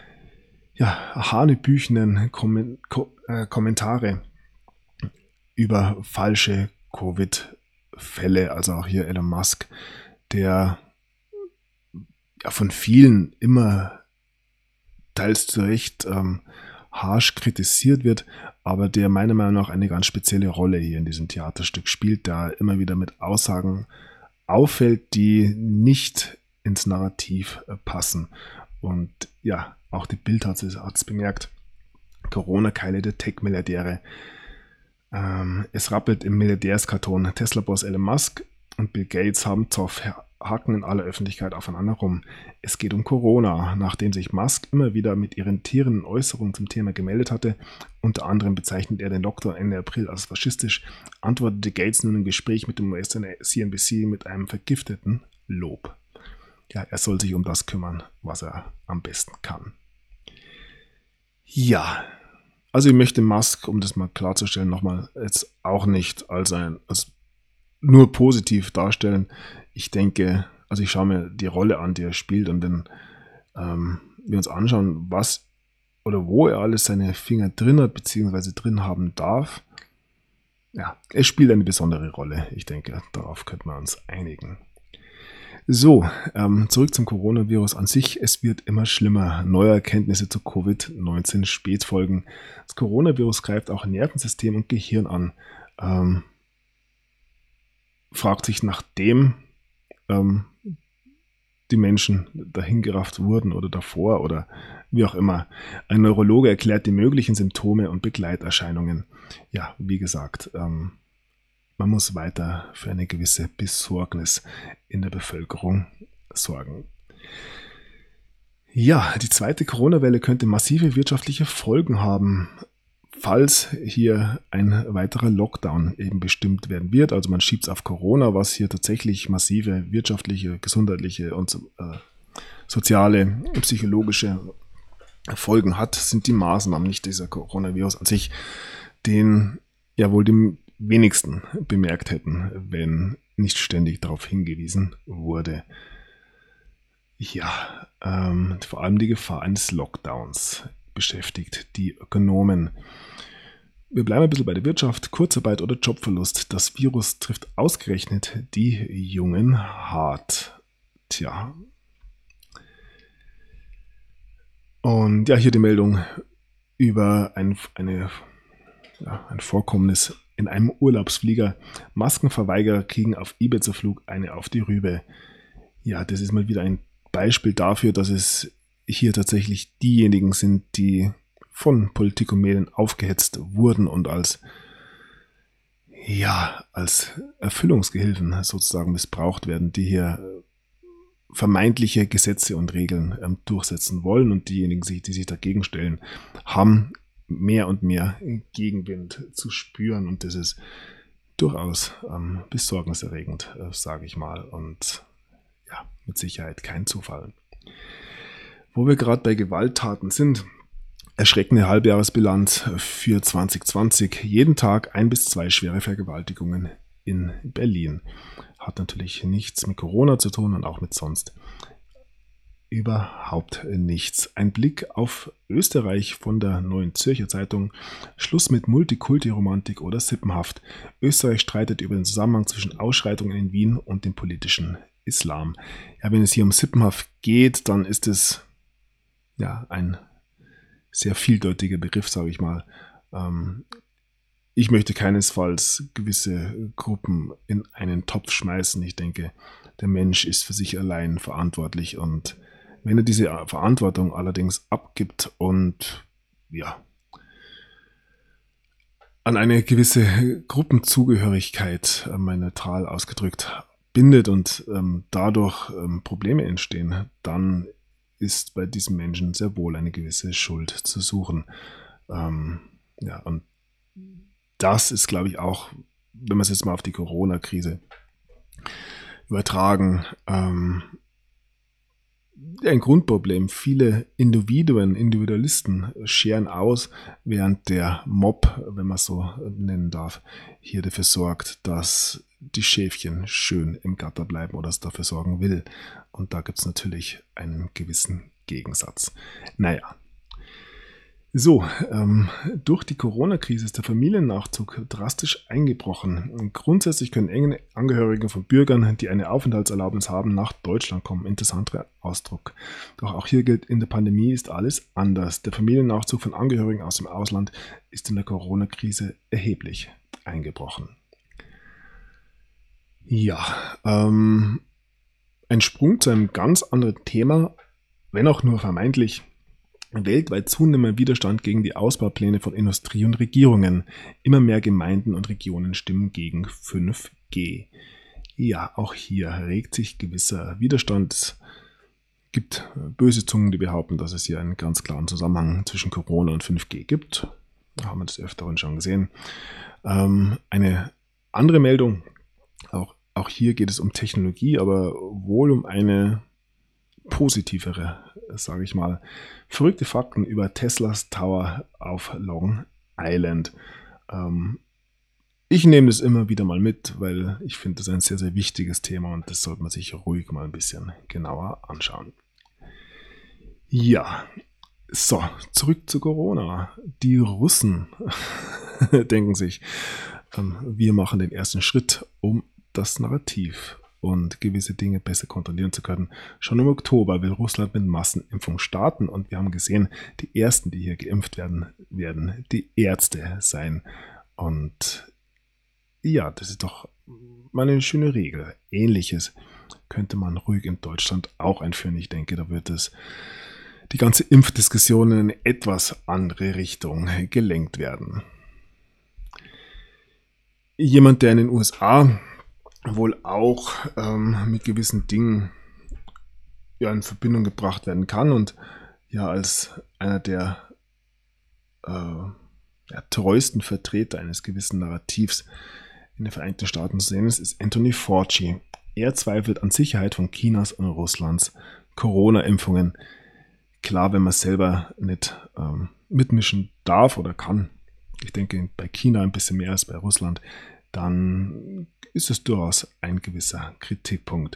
hanebüchenen Kommentare über falsche Covid-Fälle. Also auch hier Elon Musk, der von vielen immer teils zu Recht harsch kritisiert wird, aber der meiner Meinung nach eine ganz spezielle Rolle hier in diesem Theaterstück spielt, da immer wieder mit Aussagen auffällt, die nicht ins Narrativ passen. Und ja, auch die Bild hat es bemerkt. Corona-Keile der Tech-Milliardäre. Es rappelt im Milliardärskarton. Tesla-Boss Elon Musk und Bill Gates haben Zoff, haken in aller Öffentlichkeit aufeinander rum. Es geht um Corona. Nachdem sich Musk immer wieder mit irritierenden Äußerungen zum Thema gemeldet hatte, unter anderem bezeichnet er den Lockdown Ende April als faschistisch, antwortete Gates nun im Gespräch mit dem US-Sender CNBC mit einem vergifteten Lob. Ja, er soll sich um das kümmern, was er am besten kann. Ja, also ich möchte Musk, um das mal klarzustellen, nochmal jetzt auch nicht als nur positiv darstellen. Ich denke, also ich schaue mir die Rolle an, die er spielt, und wenn wir uns anschauen, was oder wo er alles seine Finger drin hat, beziehungsweise drin haben darf, ja, er spielt eine besondere Rolle. Ich denke, darauf könnten wir uns einigen. So, zurück zum Coronavirus an sich. Es wird immer schlimmer. Neue Erkenntnisse zu Covid-19 Spätfolgen. Das Coronavirus greift auch Nervensystem und Gehirn an. Fragt sich, nachdem die Menschen dahingerafft wurden oder davor oder wie auch immer. Ein Neurologe erklärt die möglichen Symptome und Begleiterscheinungen. Ja, wie gesagt, man muss weiter für eine gewisse Besorgnis in der Bevölkerung sorgen. Ja, die zweite Corona-Welle könnte massive wirtschaftliche Folgen haben, falls hier ein weiterer Lockdown eben bestimmt werden wird. Also man schiebt es auf Corona, was hier tatsächlich massive wirtschaftliche, gesundheitliche und soziale, psychologische Folgen hat, sind die Maßnahmen, nicht dieser Coronavirus an sich, den ja wohl die wenigsten bemerkt hätten, wenn nicht ständig darauf hingewiesen wurde. Ja, vor allem die Gefahr eines Lockdowns beschäftigt die Ökonomen. Wir bleiben ein bisschen bei der Wirtschaft. Kurzarbeit oder Jobverlust. Das Virus trifft ausgerechnet die Jungen hart. Tja. Und ja, hier die Meldung über ein Vorkommnis in einem Urlaubsflieger. Maskenverweigerer kriegen auf Ibiza-Flug eine auf die Rübe. Ja, das ist mal wieder ein Beispiel dafür, dass es hier tatsächlich diejenigen sind, die von Politik und Medien aufgehetzt wurden und als Erfüllungsgehilfen sozusagen missbraucht werden, die hier vermeintliche Gesetze und Regeln durchsetzen wollen, und diejenigen, die sich dagegen stellen, haben mehr und mehr Gegenwind zu spüren, und das ist durchaus besorgniserregend, sage ich mal, und ja, mit Sicherheit kein Zufall. Wo wir gerade bei Gewalttaten sind, erschreckende Halbjahresbilanz für 2020. Jeden Tag 1 bis 2 schwere Vergewaltigungen in Berlin. Hat natürlich nichts mit Corona zu tun und auch mit sonst überhaupt nichts. Ein Blick auf Österreich von der Neuen Zürcher Zeitung. Schluss mit Multikulti-Romantik oder Sippenhaft. Österreich streitet über den Zusammenhang zwischen Ausschreitungen in Wien und dem politischen Islam. Ja, wenn es hier um Sippenhaft geht, dann ist es ja ein sehr vieldeutiger Begriff, sage ich mal. Ich möchte keinesfalls gewisse Gruppen in einen Topf schmeißen. Ich denke, der Mensch ist für sich allein verantwortlich, und wenn er diese Verantwortung allerdings abgibt und an eine gewisse Gruppenzugehörigkeit, mal neutral ausgedrückt, bindet und dadurch Probleme entstehen, dann ist bei diesem Menschen sehr wohl eine gewisse Schuld zu suchen. Und das ist, glaube ich, auch, wenn wir es jetzt mal auf die Corona-Krise übertragen, ein Grundproblem. Viele Individualisten scheren aus, während der Mob, wenn man es so nennen darf, hier dafür sorgt, dass die Schäfchen schön im Gatter bleiben oder es dafür sorgen will. Und da gibt es natürlich einen gewissen Gegensatz. Durch die Corona-Krise ist der Familiennachzug drastisch eingebrochen. Grundsätzlich können enge Angehörige von Bürgern, die eine Aufenthaltserlaubnis haben, nach Deutschland kommen. Interessanter Ausdruck. Doch auch hier gilt, in der Pandemie ist alles anders. Der Familiennachzug von Angehörigen aus dem Ausland ist in der Corona-Krise erheblich eingebrochen. Ein Sprung zu einem ganz anderen Thema, wenn auch nur vermeintlich. Weltweit zunehmender Widerstand gegen die Ausbaupläne von Industrie und Regierungen. Immer mehr Gemeinden und Regionen stimmen gegen 5G. Ja, auch hier regt sich gewisser Widerstand. Es gibt böse Zungen, die behaupten, dass es hier einen ganz klaren Zusammenhang zwischen Corona und 5G gibt. Da haben wir das Öfteren schon gesehen. Eine andere Meldung, auch hier geht es um Technologie, aber wohl um eine positivere, sage ich mal. Verrückte Fakten über Teslas Tower auf Long Island. Ich nehme das immer wieder mal mit, weil ich finde, das ist ein sehr, sehr wichtiges Thema und das sollte man sich ruhig mal ein bisschen genauer anschauen. Zurück zu Corona. Die Russen denken sich, wir machen den ersten Schritt, um das Narrativ und gewisse Dinge besser kontrollieren zu können. Schon im Oktober will Russland mit Massenimpfung starten und wir haben gesehen, die ersten, die hier geimpft werden die Ärzte sein. Und das ist doch mal eine schöne Regel. Ähnliches könnte man ruhig in Deutschland auch einführen. Ich denke, da wird es die ganze Impfdiskussion in eine etwas andere Richtung gelenkt werden. Jemand, der in den USA wohl auch mit gewissen Dingen in Verbindung gebracht werden kann und als einer der treuesten Vertreter eines gewissen Narrativs in den Vereinigten Staaten zu sehen ist Anthony Fauci. Er zweifelt an Sicherheit von Chinas und Russlands Corona-Impfungen. Klar, wenn man selber nicht mitmischen darf oder kann, ich denke bei China ein bisschen mehr als bei Russland, dann ist es durchaus ein gewisser Kritikpunkt.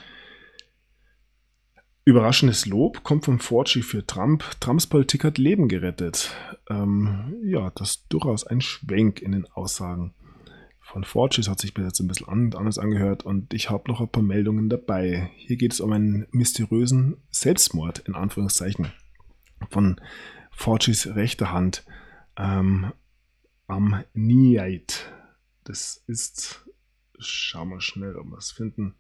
Überraschendes Lob kommt von Fauci für Trump. Trumps Politik hat Leben gerettet. Das ist durchaus ein Schwenk in den Aussagen von Fauci. Das hat sich bis jetzt ein bisschen anders angehört und ich habe noch ein paar Meldungen dabei. Hier geht es um einen mysteriösen Selbstmord, in Anführungszeichen, von Faucis rechter Hand am Niait. Das ist, schauen wir schnell, ob wir es finden.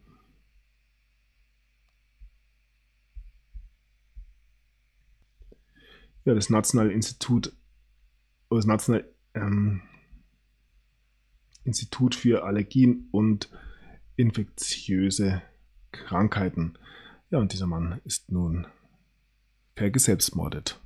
Das Nationale Institut für Allergien und infektiöse Krankheiten. Und dieser Mann ist nun vergeselbstmordet.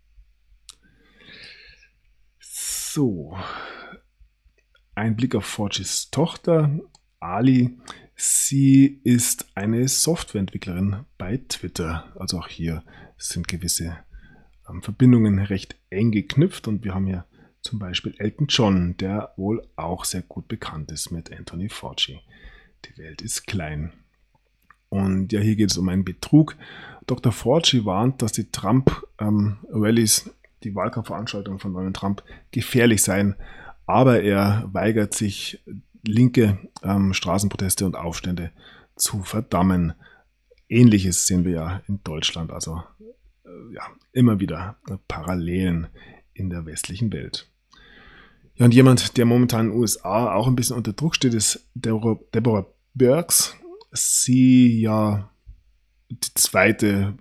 Ein Blick auf Faucis Tochter, Ali. Sie ist eine Softwareentwicklerin bei Twitter. Also auch hier sind gewisse Verbindungen recht eng geknüpft und wir haben hier zum Beispiel Elton John, der wohl auch sehr gut bekannt ist mit Anthony Fauci. Die Welt ist klein. Und hier geht es um einen Betrug. Dr. Fauci warnt, dass die Trump-Rallies, die Wahlkampfveranstaltungen von Donald Trump, gefährlich seien, aber er weigert sich, linke Straßenproteste und Aufstände zu verdammen. Ähnliches sehen wir ja in Deutschland. Also immer wieder Parallelen in der westlichen Welt. Ja, und jemand, der momentan in den USA auch ein bisschen unter Druck steht, ist Deborah Birx. Sie ja die zweite,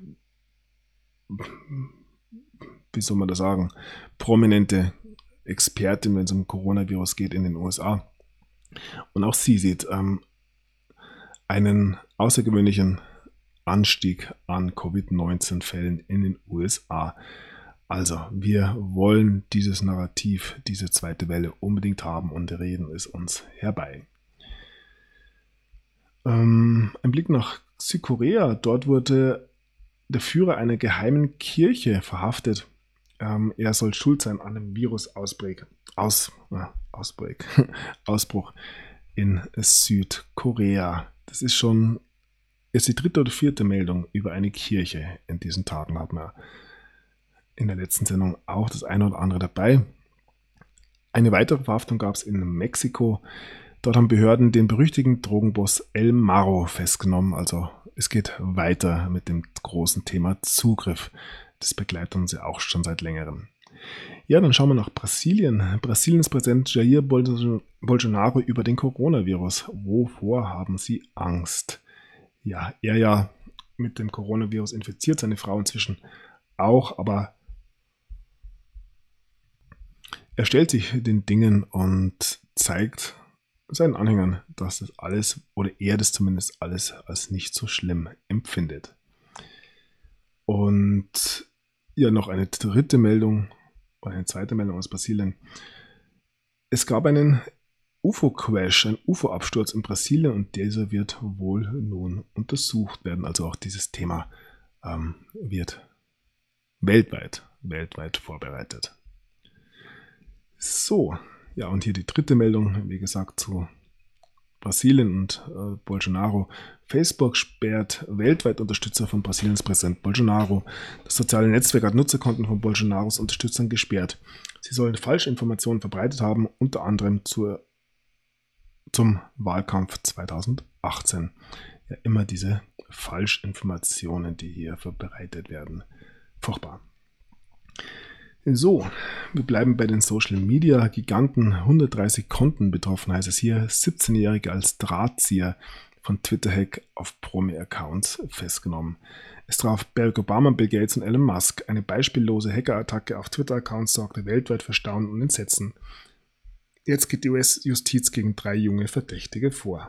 wie soll man das sagen, prominente Expertin, wenn es um Coronavirus geht in den USA. Und auch sie sieht einen außergewöhnlichen Anstieg an Covid-19-Fällen in den USA. Also, wir wollen dieses Narrativ, diese zweite Welle unbedingt haben und reden es uns herbei. Ein Blick nach Südkorea. Dort wurde der Führer einer geheimen Kirche verhaftet. Er soll schuld sein an einem Virusausbruch in Südkorea. Das ist schon jetzt die dritte oder vierte Meldung über eine Kirche in diesen Tagen. Hatten wir in der letzten Sendung auch das eine oder andere dabei. Eine weitere Verhaftung gab es in Mexiko. Dort haben Behörden den berüchtigten Drogenboss El Mauro festgenommen. Also es geht weiter mit dem großen Thema Zugriff. Das begleitet uns ja auch schon seit längerem. Ja, dann schauen wir nach Brasilien. Brasiliens Präsident Jair Bolsonaro über den Coronavirus. Wovor haben Sie Angst? Ja, er ja mit dem Coronavirus infiziert, seine Frau inzwischen auch, aber er stellt sich den Dingen und zeigt seinen Anhängern, dass das alles, oder er das zumindest alles, als nicht so schlimm empfindet. Und ja, noch eine dritte Meldung, oder eine zweite Meldung aus Brasilien. Es gab einen UFO-Crash, einen UFO-Absturz in Brasilien und dieser wird wohl nun untersucht werden. Also auch dieses Thema wird weltweit vorbereitet. So, ja, und hier die dritte Meldung, wie gesagt, zu Brasilien und Bolsonaro. Facebook sperrt weltweit Unterstützer von Brasiliens Präsident Bolsonaro. Das soziale Netzwerk hat Nutzerkonten von Bolsonaros Unterstützern gesperrt. Sie sollen Falschinformationen verbreitet haben, unter anderem zum Wahlkampf 2018. Ja, immer diese Falschinformationen, die hier verbreitet werden. Furchtbar. So, wir bleiben bei den Social Media Giganten. 130 Konten betroffen, heißt es hier. 17-Jährige als Drahtzieher von Twitter-Hack auf Promi-Accounts festgenommen. Es traf Barack Obama, Bill Gates und Elon Musk. Eine beispiellose Hackerattacke auf Twitter-Accounts sorgte weltweit für Staunen und Entsetzen. Jetzt geht die US-Justiz gegen 3 junge Verdächtige vor.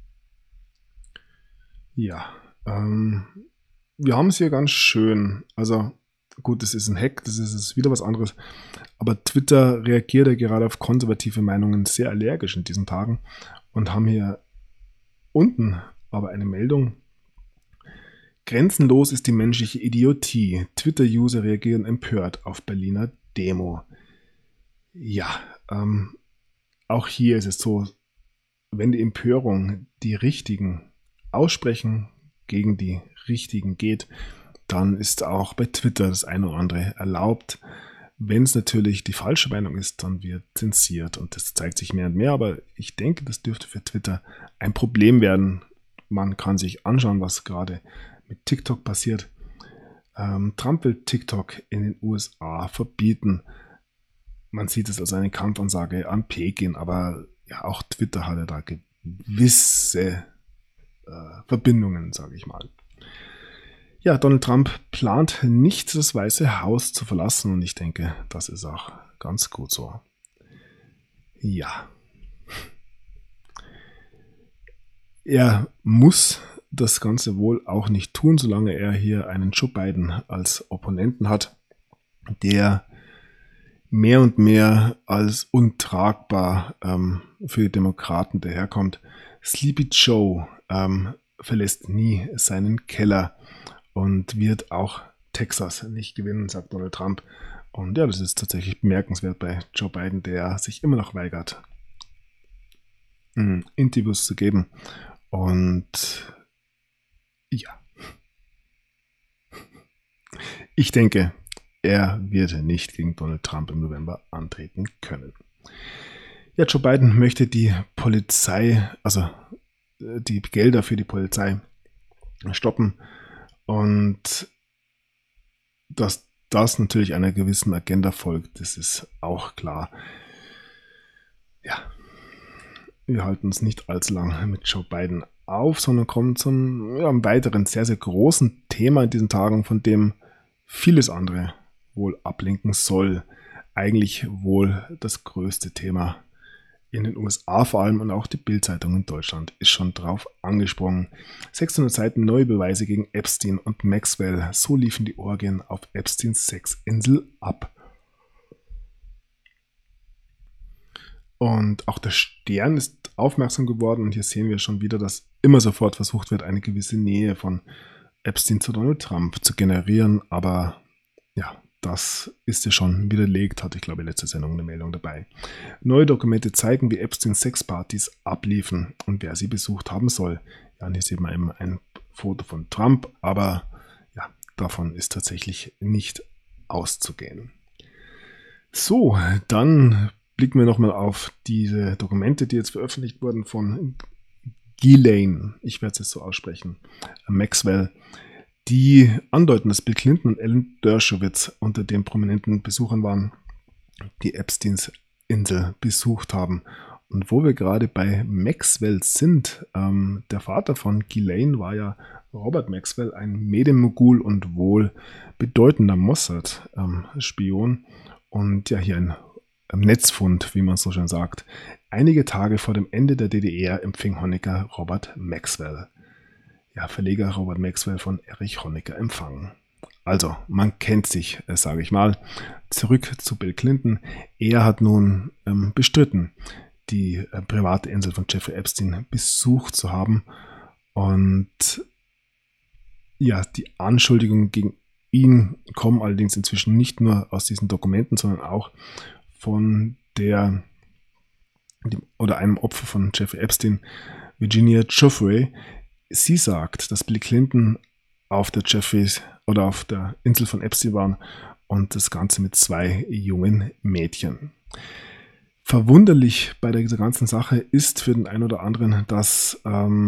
Ja, wir haben es hier ganz schön. Also gut, das ist ein Hack, das ist wieder was anderes. Aber Twitter reagiert ja gerade auf konservative Meinungen sehr allergisch in diesen Tagen und haben hier unten aber eine Meldung. Grenzenlos ist die menschliche Idiotie. Twitter-User reagieren empört auf Berliner Demo. Ja, auch hier ist es so, wenn die Empörung die Richtigen aussprechen, gegen die Richtigen geht, dann ist auch bei Twitter das eine oder andere erlaubt. Wenn es natürlich die falsche Meinung ist, dann wird zensiert und das zeigt sich mehr und mehr. Aber ich denke, das dürfte für Twitter ein Problem werden. Man kann sich anschauen, was gerade mit TikTok passiert. Trump will TikTok in den USA verbieten. Man sieht es als eine Kampfansage an Peking, aber ja, auch Twitter hat ja da gewisse Verbindungen, sage ich mal. Ja, Donald Trump plant nicht, das Weiße Haus zu verlassen und ich denke, das ist auch ganz gut so. Ja. Er muss das Ganze wohl auch nicht tun, solange er hier einen Joe Biden als Opponenten hat, der mehr und mehr als untragbar für die Demokraten daherkommt. Sleepy Joe verlässt nie seinen Keller und wird auch Texas nicht gewinnen, sagt Donald Trump. Und ja, das ist tatsächlich bemerkenswert bei Joe Biden, der sich immer noch weigert, Interviews zu geben. Und ja, ich denke, er wird nicht gegen Donald Trump im November antreten können. Ja, Joe Biden möchte die Polizei, also die Gelder für die Polizei stoppen und dass das natürlich einer gewissen Agenda folgt, das ist auch klar. Ja, wir halten uns nicht allzu lange mit Joe Biden auf, sondern kommen zum einem weiteren sehr, sehr großen Thema in diesen Tagen, von dem vieles andere wohl ablenken soll. Eigentlich wohl das größte Thema in den USA vor allem, und auch die Bild-Zeitung in Deutschland ist schon drauf angesprungen. 600 Seiten neue Beweise gegen Epstein und Maxwell. So liefen die Orgien auf Epsteins Sexinsel ab. Und auch der Stern ist aufmerksam geworden, und hier sehen wir schon wieder, dass immer sofort versucht wird, eine gewisse Nähe von Epstein zu Donald Trump zu generieren. Aber ja, das ist ja schon widerlegt, hatte ich glaube letzte Sendung eine Meldung dabei. Neue Dokumente zeigen, wie Epsteins Sexpartys abliefen und wer sie besucht haben soll. Ja, und hier sieht man eben ein Foto von Trump, aber ja, davon ist tatsächlich nicht auszugehen. So, dann blicken wir nochmal auf diese Dokumente, die jetzt veröffentlicht wurden von Ghislaine, ich werde es jetzt so aussprechen, Maxwell, die andeuten, dass Bill Clinton und Alan Dershowitz unter den prominenten Besuchern waren, die Epsteins Insel besucht haben. Und wo wir gerade bei Maxwell sind, der Vater von Ghislaine war ja Robert Maxwell, ein Medienmogul und wohl bedeutender Mossad-Spion. Und ja, hier ein Netzfund, wie man so schön sagt. Einige Tage vor dem Ende der DDR empfing Honecker Robert Maxwell. Ja, Verleger Robert Maxwell von Erich Honecker empfangen. Also, man kennt sich, sage ich mal. Zurück zu Bill Clinton. Er hat nun bestritten, die private Insel von Jeffrey Epstein besucht zu haben. Und ja, die Anschuldigungen gegen ihn kommen allerdings inzwischen nicht nur aus diesen Dokumenten, sondern auch von einem Opfer von Jeffrey Epstein, Virginia Giuffre. Sie sagt, dass Bill Clinton auf der Insel von Epstein waren, und das Ganze mit 2 jungen Mädchen. Verwunderlich bei dieser ganzen Sache ist für den einen oder anderen, dass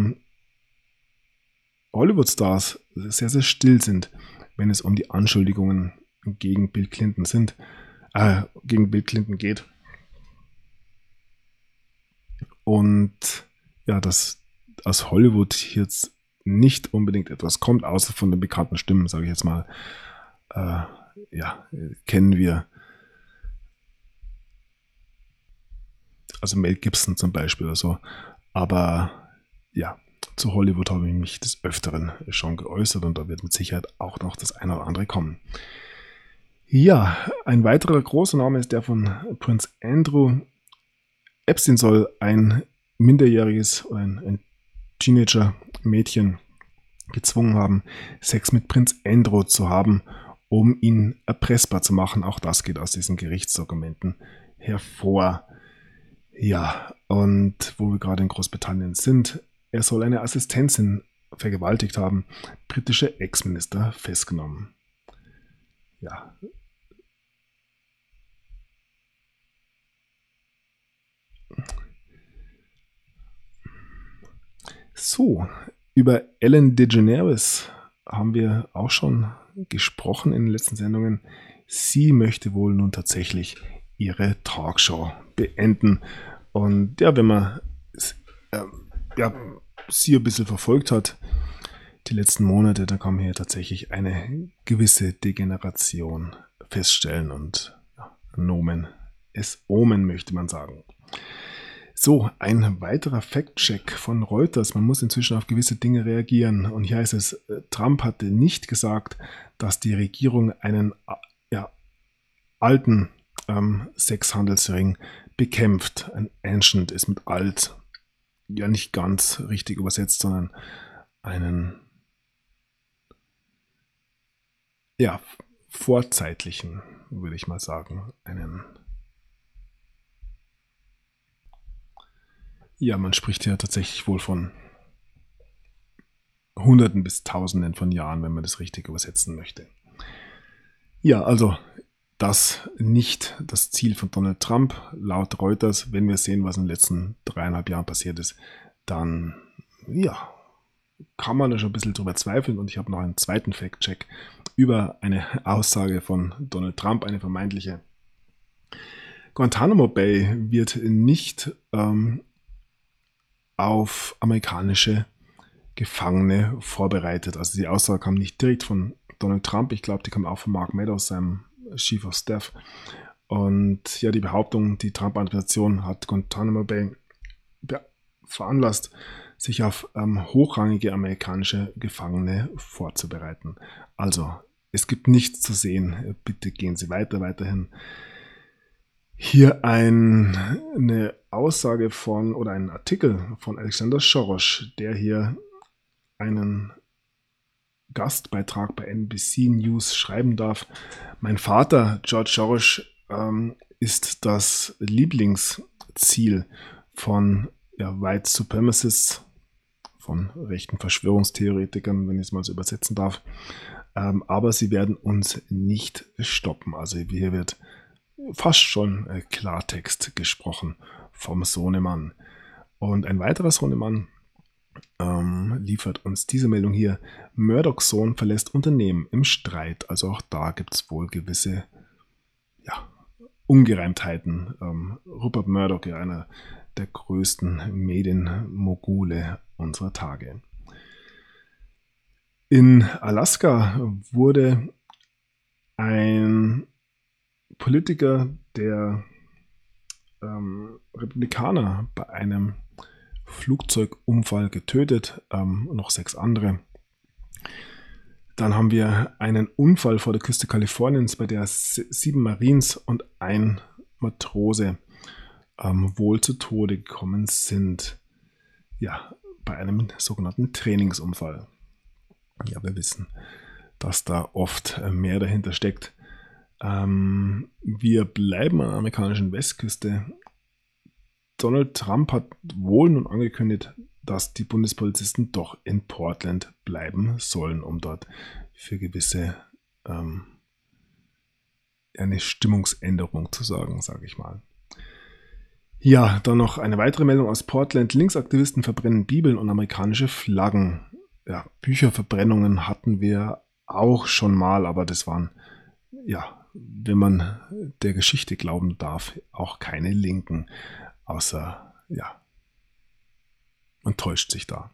Hollywood-Stars sehr, sehr still sind, wenn es um die Anschuldigungen gegen Bill Clinton geht. Und ja, dass aus Hollywood jetzt nicht unbedingt etwas kommt, außer von den bekannten Stimmen, sage ich jetzt mal, kennen wir. Also Mel Gibson zum Beispiel oder so. Aber ja, zu Hollywood habe ich mich des Öfteren schon geäußert, und da wird mit Sicherheit auch noch das eine oder andere kommen. Ja, ein weiterer großer Name ist der von Prince Andrew. Epstein soll ein minderjähriges oder ein Teenager-Mädchen gezwungen haben, Sex mit Prinz Andrew zu haben, um ihn erpressbar zu machen. Auch das geht aus diesen Gerichtsdokumenten hervor. Ja, und wo wir gerade in Großbritannien sind, er soll eine Assistentin vergewaltigt haben, britische Ex-Minister festgenommen. Ja. So, über Ellen DeGeneres haben wir auch schon gesprochen in den letzten Sendungen. Sie möchte wohl nun tatsächlich ihre Talkshow beenden. Und ja, wenn man sie ein bisschen verfolgt hat, die letzten Monate, da kann man hier tatsächlich eine gewisse Degeneration feststellen, und ja, Nomen es Omen, möchte man sagen. So, ein weiterer Fact-Check von Reuters. Man muss inzwischen auf gewisse Dinge reagieren. Und hier heißt es, Trump hatte nicht gesagt, dass die Regierung einen alten Sexhandelsring bekämpft. Ein Ancient ist mit alt ja nicht ganz richtig übersetzt, sondern einen vorzeitlichen, würde ich mal sagen, man spricht ja tatsächlich wohl von Hunderten bis Tausenden von Jahren, wenn man das richtig übersetzen möchte. Ja, also das nicht das Ziel von Donald Trump, laut Reuters. Wenn wir sehen, was in den letzten 3,5 Jahren passiert ist, dann kann man da schon ein bisschen drüber zweifeln und ich habe noch einen zweiten Fact-Check über eine Aussage von Donald Trump, eine vermeintliche. Guantanamo Bay wird nicht auf amerikanische Gefangene vorbereitet. Also die Aussage kam nicht direkt von Donald Trump, ich glaube, die kam auch von Mark Meadows, seinem Chief of Staff. Und ja, die Behauptung, die Trump-Administration hat Guantanamo Bay veranlasst, sich auf hochrangige amerikanische Gefangene vorzubereiten. Also, es gibt nichts zu sehen. Bitte gehen Sie weiterhin. Hier eine Aussage oder ein Artikel von Alexander Soros, der hier einen Gastbeitrag bei NBC News schreiben darf. Mein Vater, George Soros, ist das Lieblingsziel von White Supremacists, von rechten Verschwörungstheoretikern, wenn ich es mal so übersetzen darf. Aber sie werden uns nicht stoppen. Also hier wird fast schon Klartext gesprochen vom Sohnemann. Und ein weiterer Sohnemann liefert uns diese Meldung hier. Murdochs Sohn verlässt Unternehmen im Streit. Also auch da gibt es wohl gewisse Ungereimtheiten. Rupert Murdoch, ja, einer der größten Medienmogule unserer Tage. In Alaska wurde ein Politiker der Republikaner bei einem Flugzeugunfall getötet, noch 6 andere. Dann haben wir einen Unfall vor der Küste Kaliforniens, bei der 7 Marines und ein Matrose wohl zu Tode gekommen sind. Ja, bei einem sogenannten Trainingsunfall. Ja, wir wissen, dass da oft mehr dahinter steckt. Wir bleiben an der amerikanischen Westküste. Donald Trump hat wohl nun angekündigt, dass die Bundespolizisten doch in Portland bleiben sollen, um dort für gewisse eine Stimmungsänderung zu sorgen, sage ich mal. Ja, dann noch eine weitere Meldung aus Portland. Linksaktivisten verbrennen Bibeln und amerikanische Flaggen. Ja, Bücherverbrennungen hatten wir auch schon mal, aber das waren, ja, wenn man der Geschichte glauben darf, auch keine Linken. Außer, ja, man täuscht sich da.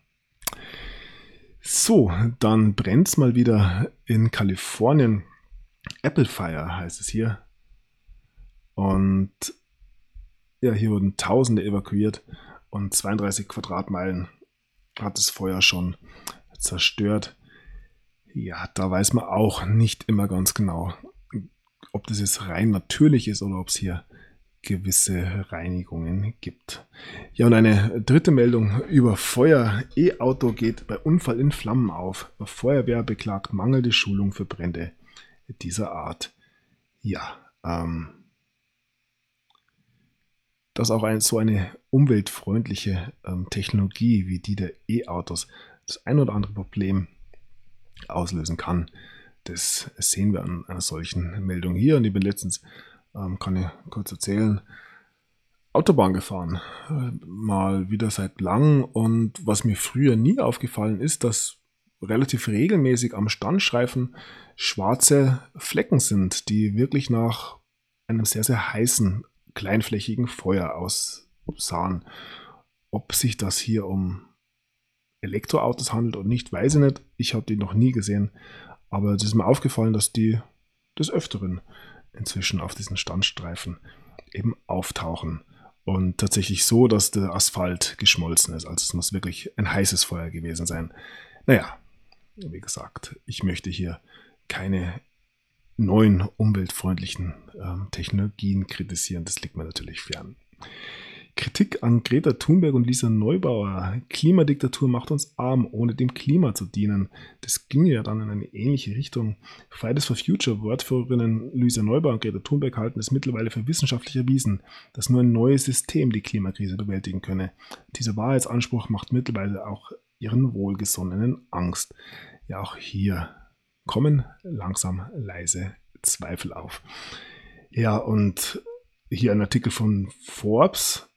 So, dann brennt es mal wieder in Kalifornien. Apple Fire heißt es hier. Und ja, hier wurden Tausende evakuiert und 32 Quadratmeilen hat das Feuer schon zerstört. Ja, da weiß man auch nicht immer ganz genau, ob das jetzt rein natürlich ist oder ob es hier gewisse Reinigungen gibt. Ja, und eine dritte Meldung über Feuer. E-Auto geht bei Unfall in Flammen auf. Feuerwehr beklagt mangelnde Schulung für Brände dieser Art. Ja, dass auch so eine umweltfreundliche Technologie wie die der E-Autos das ein oder andere Problem auslösen kann. Das sehen wir an einer solchen Meldung hier. Und ich bin letztens, kann ich kurz erzählen, Autobahn gefahren. Mal wieder seit langem. Und was mir früher nie aufgefallen ist, dass relativ regelmäßig am Standstreifen schwarze Flecken sind, die wirklich nach einem sehr, sehr heißen, kleinflächigen Feuer aussahen. Ob sich das hier um Elektroautos handelt oder nicht, weiß ich nicht. Ich habe die noch nie gesehen. Aber es ist mir aufgefallen, dass die des Öfteren inzwischen auf diesen Standstreifen eben auftauchen. Und tatsächlich so, dass der Asphalt geschmolzen ist. Also es muss wirklich ein heißes Feuer gewesen sein. Naja, wie gesagt, ich möchte hier keine neuen umweltfreundlichen Technologien kritisieren. Das liegt mir natürlich fern. Kritik an Greta Thunberg und Lisa Neubauer. Klimadiktatur macht uns arm, ohne dem Klima zu dienen. Das ging ja dann in eine ähnliche Richtung. Fridays for Future Wortführerinnen Lisa Neubauer und Greta Thunberg halten es mittlerweile für wissenschaftlich erwiesen, dass nur ein neues System die Klimakrise bewältigen könne. Dieser Wahrheitsanspruch macht mittlerweile auch ihren Wohlgesonnenen Angst. Ja, auch hier kommen langsam leise Zweifel auf. Ja, und hier ein Artikel von Forbes.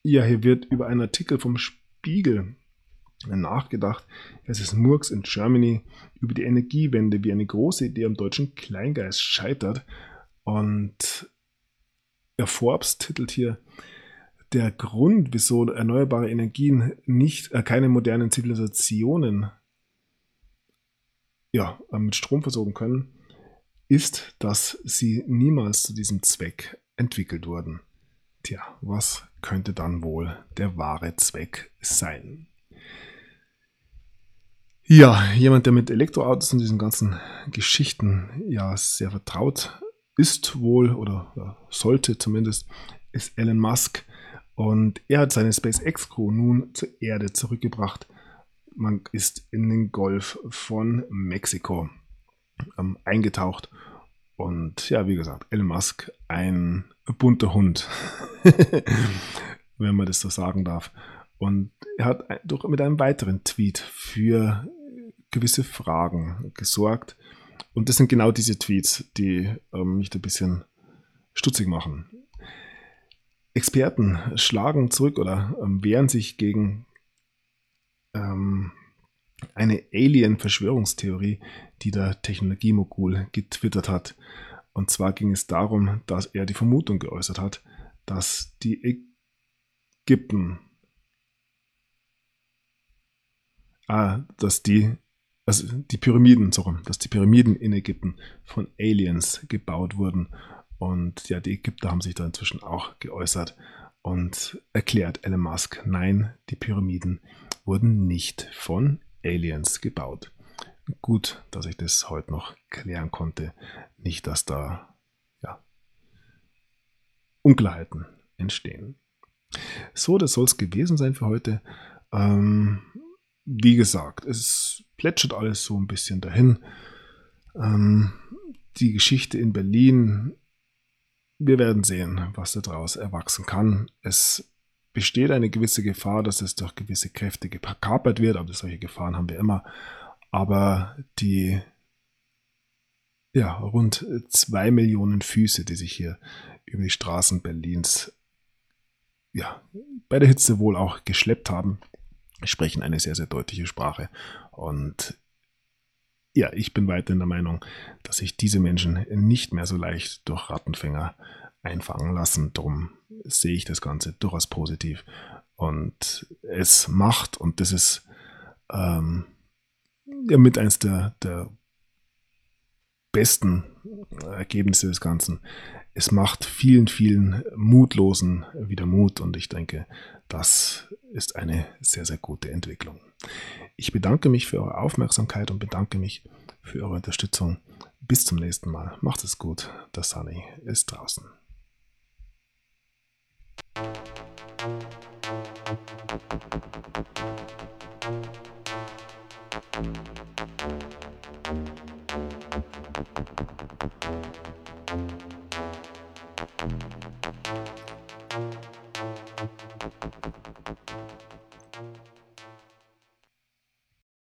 Ja, hier wird über einen Artikel vom Spiegel nachgedacht. Es ist Murks in Germany über die Energiewende, wie eine große Idee am deutschen Kleingeist scheitert. Und der Forbes titelt hier: Der Grund, wieso erneuerbare Energien keine modernen Zivilisationen mit Strom versorgen können, ist, dass sie niemals zu diesem Zweck entwickelt wurden. Tja, was könnte dann wohl der wahre Zweck sein? Ja, jemand, der mit Elektroautos und diesen ganzen Geschichten ja sehr vertraut ist wohl oder sollte zumindest, ist Elon Musk. Und er hat seine SpaceX-Crew nun zur Erde zurückgebracht. Man ist in den Golf von Mexiko eingetaucht. Und ja, wie gesagt, Elon Musk, ein bunter Hund, wenn man das so sagen darf. Und er hat doch mit einem weiteren Tweet für gewisse Fragen gesorgt. Und das sind genau diese Tweets, die mich ein bisschen stutzig machen. Experten schlagen zurück oder wehren sich gegen eine Alien-Verschwörungstheorie, die der Technologiemogul getwittert hat. Und zwar ging es darum, dass er die Vermutung geäußert hat, dass die Pyramiden in Ägypten von Aliens gebaut wurden. Und ja, die Ägypter haben sich da inzwischen auch geäußert und erklärt Elon Musk: Nein, die Pyramiden wurden nicht von Aliens gebaut. Gut, dass ich das heute noch klären konnte. Nicht, dass da Unklarheiten entstehen. So, das soll es gewesen sein für heute. Wie gesagt, es plätschert alles so ein bisschen dahin. Die Geschichte in Berlin, wir werden sehen, was daraus erwachsen kann. Es besteht eine gewisse Gefahr, dass es durch gewisse Kräfte gekapert wird, aber solche Gefahren haben wir immer. Aber die rund 2 Millionen Füße, die sich hier über die Straßen Berlins bei der Hitze wohl auch geschleppt haben, sprechen eine sehr, sehr deutliche Sprache. Und ja, ich bin weiterhin der Meinung, dass sich diese Menschen nicht mehr so leicht durch Rattenfänger einfangen lassen. Darum sehe ich das Ganze durchaus positiv. Und es macht, und das ist mit eins der besten Ergebnisse des Ganzen, es macht vielen, vielen Mutlosen wieder Mut. Und ich denke, das ist eine sehr, sehr gute Entwicklung. Ich bedanke mich für eure Aufmerksamkeit und bedanke mich für eure Unterstützung. Bis zum nächsten Mal. Macht es gut. Der Sunny ist draußen.